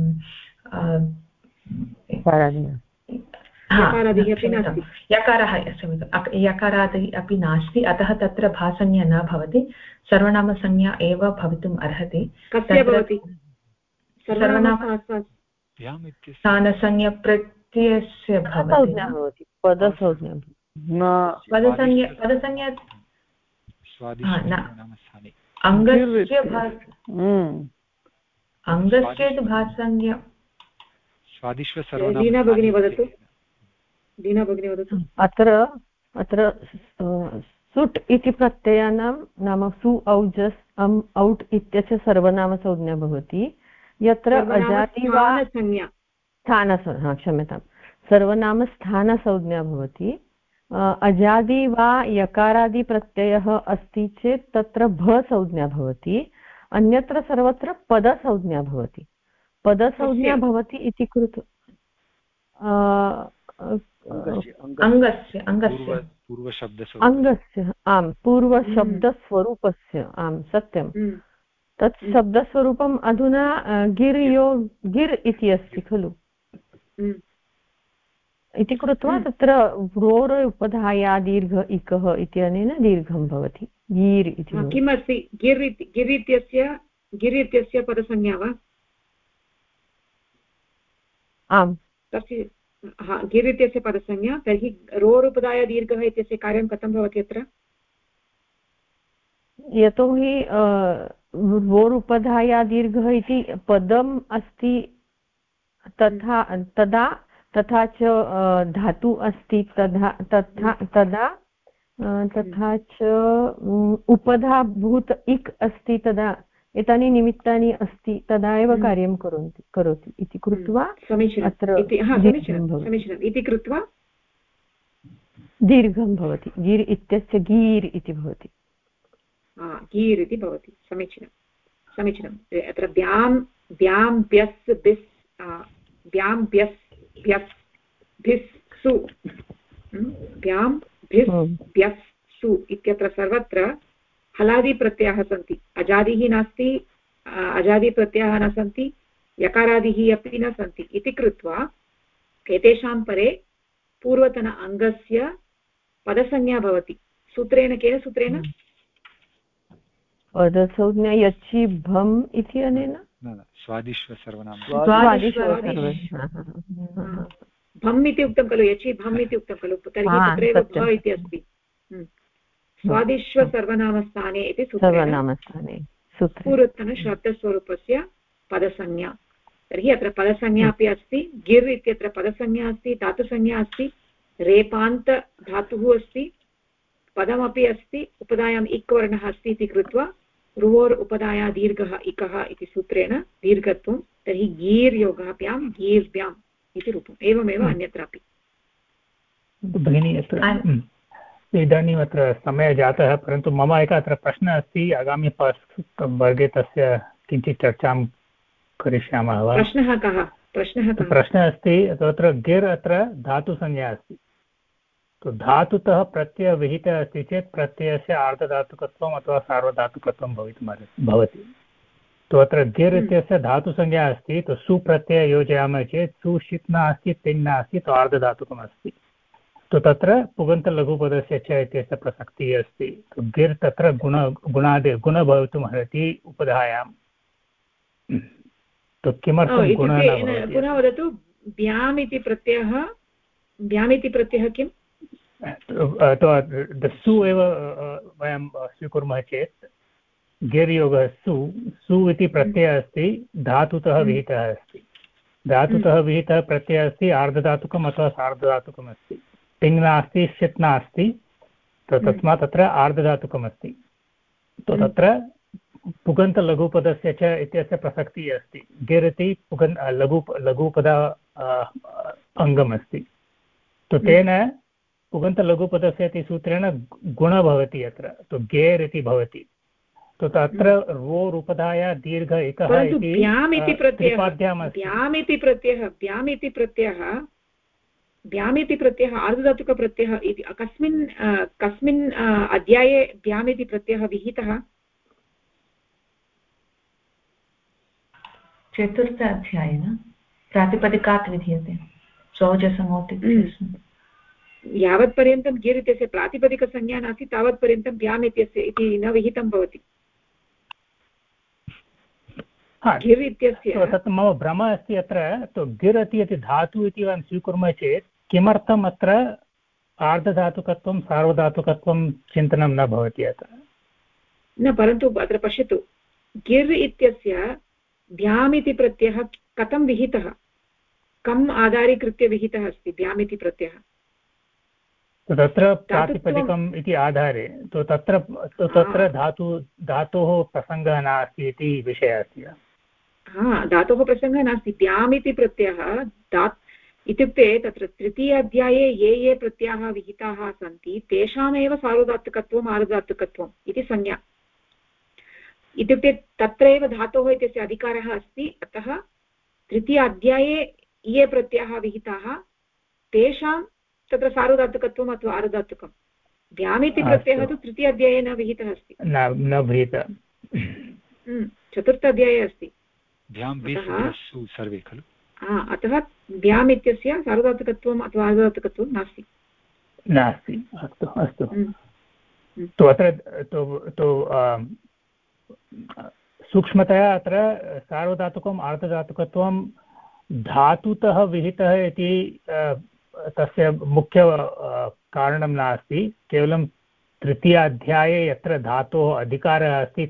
यकारादि अपि नास्ति, अतः तत्र भासंज्ञा न भवति, सर्वनामसंज्ञा एव भवितुम् अर्हति। स्थानसंज्ञा प्रत्ययस्य भवति, पदसंज्ञा अङ्गस्य भासंज्ञा। दीना भगिनी वदतु। अत्र सुट् इति प्रत्ययानां नाम सु औजस् अम् औट् इत्यस्य सर्वनामसंज्ञा भवति, यत्र अजादि वा क्षम्यतां सर्वनामस्थानसंज्ञा भवति। अजादि वा यकारादिप्रत्ययः अस्ति चेत् तत्र भसंज्ञा भवति, अन्यत्र सर्वत्र पदसंज्ञा भवति। पदसंज्ञा भवति इति कृत्वा अङ्गस्य आम् पूर्वशब्दस्वरूपस्य आम् सत्यं तत् शब्दस्वरूपम् अधुना गिर् इति अस्ति खलु इति कृत्वा तत्र व्रोर उपधाया दीर्घ इकः इत्यनेन दीर्घं भवति गीर् इति। किमस्ति गिर् इत्यस्य पदसंज्ञा वा? आम् तस्य गिर् इत्यस्य पदसंज्ञा। तर्हि रोरुपधाया दीर्घः इत्यस्य कार्यं कथं भवति अत्र? यतोहि रोरुपधाया दीर्घः इति पदम् अस्ति तथा च धातु अस्ति तथा च उपधाभूत इक् अस्ति, तदा एतानि निमित्तानि अस्ति, तदा एव कार्यं करोति इति कृत्वा समीचीनम् इति कृत्वा दीर्घं भवति गिर् इत्यस्य गीर् इति भवति गीर् इति भवति समीचीनम् अत्र ब्यां ब्यस् बिस् ब्यां ब्यस् भ्यस् भिस् सु ब्यां भिस् ब्यस् सु इत्यत्र सर्वत्र हलादिप्रत्ययाः सन्ति अजादिः नास्ति अजादिप्रत्ययाः न सन्ति यकारादिः अपि न सन्ति इति कृत्वा एतेषां परे पूर्वतन अङ्गस्य पदसंज्ञा भवति सूत्रेण केन सूत्रेण पदसंज्ञा यचि भम् इति अनेन स्वादिश्व सर्वनाम भम् इति उक्तं खलु यचि भम् इति उक्तं खलु तर्हि तत्रैव भ इति अस्ति स्वादिश्व सर्वनामस्थाने इति सूत्रेण पूर्वतनशब्दस्वरूपस्य पदसंज्ञा तर्हि अत्र पदसंज्ञा अपि अस्ति गिर् इत्यत्र पदसंज्ञा अस्ति धातुसंज्ञा अस्ति रेपान्त धातुः अस्ति पदमपि अस्ति उपधायाम् इक् वर्णः अस्ति इति कृत्वा रुवोर् उपधाया दीर्घः इकः इति सूत्रेण दीर्घत्वं तर्हि गीर् योगाभ्यां गीर्भ्याम् इति रूपम् एवमेव अन्यत्रापि भगिनी इदानीम् अत्र समयः जातः परन्तु मम एकः अत्र प्रश्नः अस्ति आगामि वर्गे तस्य किञ्चित् चर्चां करिष्यामः वा प्रश्नः अस्ति तत्र गिर् अत्र धातुसंज्ञा अस्ति तो धातुतः प्रत्ययः विहितः अस्ति चेत् प्रत्ययस्य आर्धधातुकत्वम् अथवा सार्वधातुकत्वं भवति तो अत्र गिर् इत्यस्य धातुसंज्ञा अस्ति तो सुप्रत्ययः योजयामः चेत् सुषित् नास्ति तिङ् नास्ति तो आर्धधातुकम् अस्ति तो तत्र पुगन्तलघुपदस्य च इत्यस्य प्रसक्तिः अस्ति तो गिर् तत्र गुण भवितुम् अर्हति उपधायां तो किमर्थं गुणः न भवति पुनः वदतु ब्याम् इति प्रत्ययः किम् सु एव वयं स्वीकुर्मः चेत् गिर्योगः सु इति प्रत्ययः अस्ति धातुतः विहितः अस्ति धातुतः विहितः प्रत्ययः अस्ति आर्धधातुकम् अथवा सार्धधातुकम् अस्ति तिङ् नास्ति षित् नास्ति तस्मात् तत्र आर्धधातुकम् अस्ति तो तत्र पुगन्तलघुपदस्य च इत्यस्य प्रसक्तिः अस्ति गिर् इति लघुपद अङ्गमस्ति तो तेन पुगन्तलघुपदस्य इति सूत्रेण गुण भवति अत्र तो गेर् इति भवति तो तत्र रोर् उपधाया दीर्घ इकः इति ब्याम् इति प्रत्ययः आर्धधातुकप्रत्ययः इति कस्मिन् अध्याये ब्याम् इति प्रत्ययः विहितः चतुर्थ अध्यायेन प्रातिपदिकात् विधीयते सौजसमोति यावत्पर्यन्तं गिर् इत्यस्य प्रातिपदिकसंज्ञा नास्ति तावत्पर्यन्तं ब्याम् इत्यस्य इति न विहितं भवति गिर् इत्यस्य तत् मम भ्रमः अस्ति अत्र तो गिर् इति धातु इति वयं स्वीकुर्मः चेत् किमर्थम् अत्र आर्धधातुकत्वं सार्वधातुकत्वं चिन्तनं न भवति अत्र न परन्तु अत्र पश्यतु गिर् इत्यस्य ब्याम् इति प्रत्ययः कथं विहितः कम् आधारीकृत्य विहितः अस्ति ब्याम् इति प्रत्ययः तत्र प्रातिपदिकम् इति आधारे तो तत्र धातोः प्रसङ्गः नास्ति इति विषयः अस्ति धातोः प्रसङ्गः नास्ति ब्याम् इति प्रत्ययः इत्युक्ते तत्र तृतीय अध्याये ये प्रत्ययाः विहिताः सन्ति तेषामेव सार्वधातुकत्वम् आर्धधातुकत्वम् इति संज्ञा इत्युक्ते तत्रैव धातोः इत्यस्य अधिकारः अस्ति अतः तृतीय अध्याये ये प्रत्ययाः विहिताः तेषां तत्र सार्वधातुकत्वम् अथवा आर्धधातुकं ब्याम् इति प्रत्ययः तु तृतीय अध्याये न विहितः अस्ति न विहितः चतुर्थ अध्याये अस्ति सर्वे खलु अतः ब्याम् इत्यस्य सार्वधातुकत्वम् अथवा आर्धधातुकत्वं नास्ति अस्तु अस्तु तु अत्र सूक्ष्मतया अत्र सार्वधातुकम् आर्धधातुकत्वं धातुतः विहितः इति तस्य मुख्य कारणं नास्ति केवलं तृतीयाध्याये यत्र धातोः अधिकारः अस्ति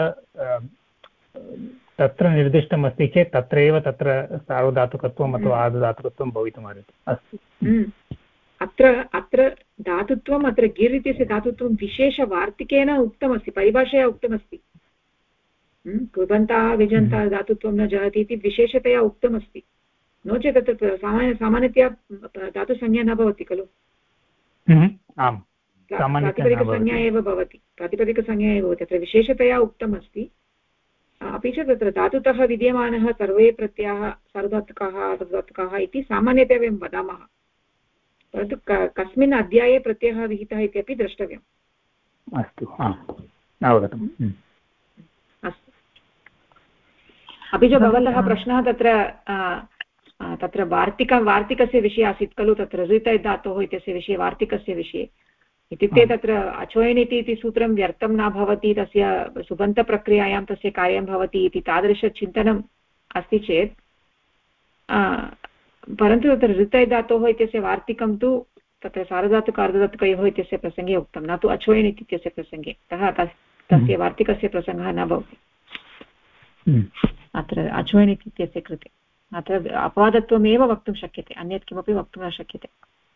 तत्र निर्दिष्टमस्ति चेत् तत्रैव तत्र सार्वधातुकत्वम् अथवा आर्धधातुकत्वं भवितुमर्हति अस्तु अत्र धातुत्वम् अत्र गिर् इत्यस्य धातुत्वं विशेषवार्तिकेन उक्तमस्ति परिभाषया उक्तमस्ति कृबन्ताः विजन्ताः धातुत्वं न जहति इति विशेषतया उक्तमस्ति नो चेत् तत्र सामान्यतया धातुसंज्ञा न भवति खलु आम् प्रातिपदिकसंज्ञा एव भवति प्रातिपदिकसंज्ञा एव भवति तत्र विशेषतया उक्तम् अस्ति अपि च तत्र धातुतः विद्यमानः सर्वे प्रत्ययाः सार्वधातुकाः अर्धधातुकाः इति सामान्यतया वयं वदामः परन्तु कस्मिन् अध्याये प्रत्ययः विहितः इत्यपि द्रष्टव्यम् अस्तु अवगतम् अस्तु अपि च भवतः प्रश्नः तत्र वार्तिकस्य विषये आसीत् खलु तत्र ऋतय् धातोः इत्यस्य विषये वार्तिकस्य विषये इत्युक्ते तत्र अचोयनिति इति सूत्रं व्यर्थं न भवति तस्य सुबन्तप्रक्रियायां तस्य कार्यं भवति इति तादृशचिन्तनम् अस्ति चेत् परन्तु तत्र ऋतय् धातोः इत्यस्य वार्तिकं तु तत्र सार्वधातुक अर्धधातुकयोः इत्यस्य प्रसङ्गे उक्तं न तु अचोयनिति इत्यस्य प्रसङ्गे अतः तस्य वार्तिकस्य प्रसङ्गः न भवति अत्र अचोयनिति इत्यस्य कृते अत्र अपवादत्वमेव वक्तुं शक्यते अन्यत् किमपि वक्तुं न शक्यते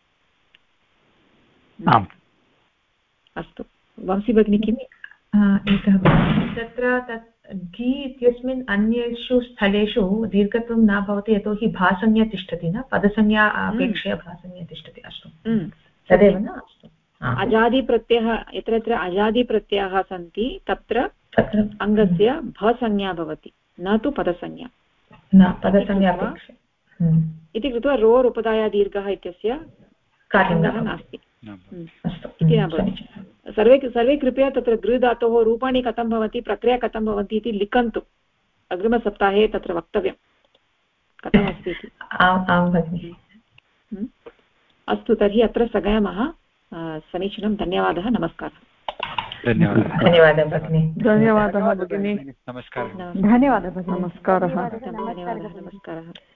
अस्तु वंशी भगिनी किम् एकः तत्र तत् घी इत्यस्मिन् अन्येषु स्थलेषु दीर्घत्वं न भवति यतोहि भासंज्ञा तिष्ठति न पदसंज्ञा अपेक्षया भासंज्ञा तिष्ठति अस्तु तदेव न अस्तु अजादिप्रत्ययः यत्र यत्र अजादिप्रत्ययाः सन्ति तत्र अङ्गस्य भसंज्ञा भवति न तु पदसंज्ञा न पदसंज्ञा इति कृत्वा रोर् उपधाया दीर्घः इत्यस्य कार्यः नास्ति इति न भवति सर्वे कृपया तत्र गृ धातोः रूपाणि कथं भवति प्रक्रिया कथं भवति इति लिखन्तु अग्रिमसप्ताहे तत्र वक्तव्यं कथमस्ति इति आं भगिनि अस्तु तर्हि अत्र स्थगयामः समीचीनं धन्यवादः नमस्कारः धन्यवादः भगिनि धन्यवादः भगिनि नमस्कारः धन्यवादः भगिनि नमस्कारः धन्यवादः नमस्कारः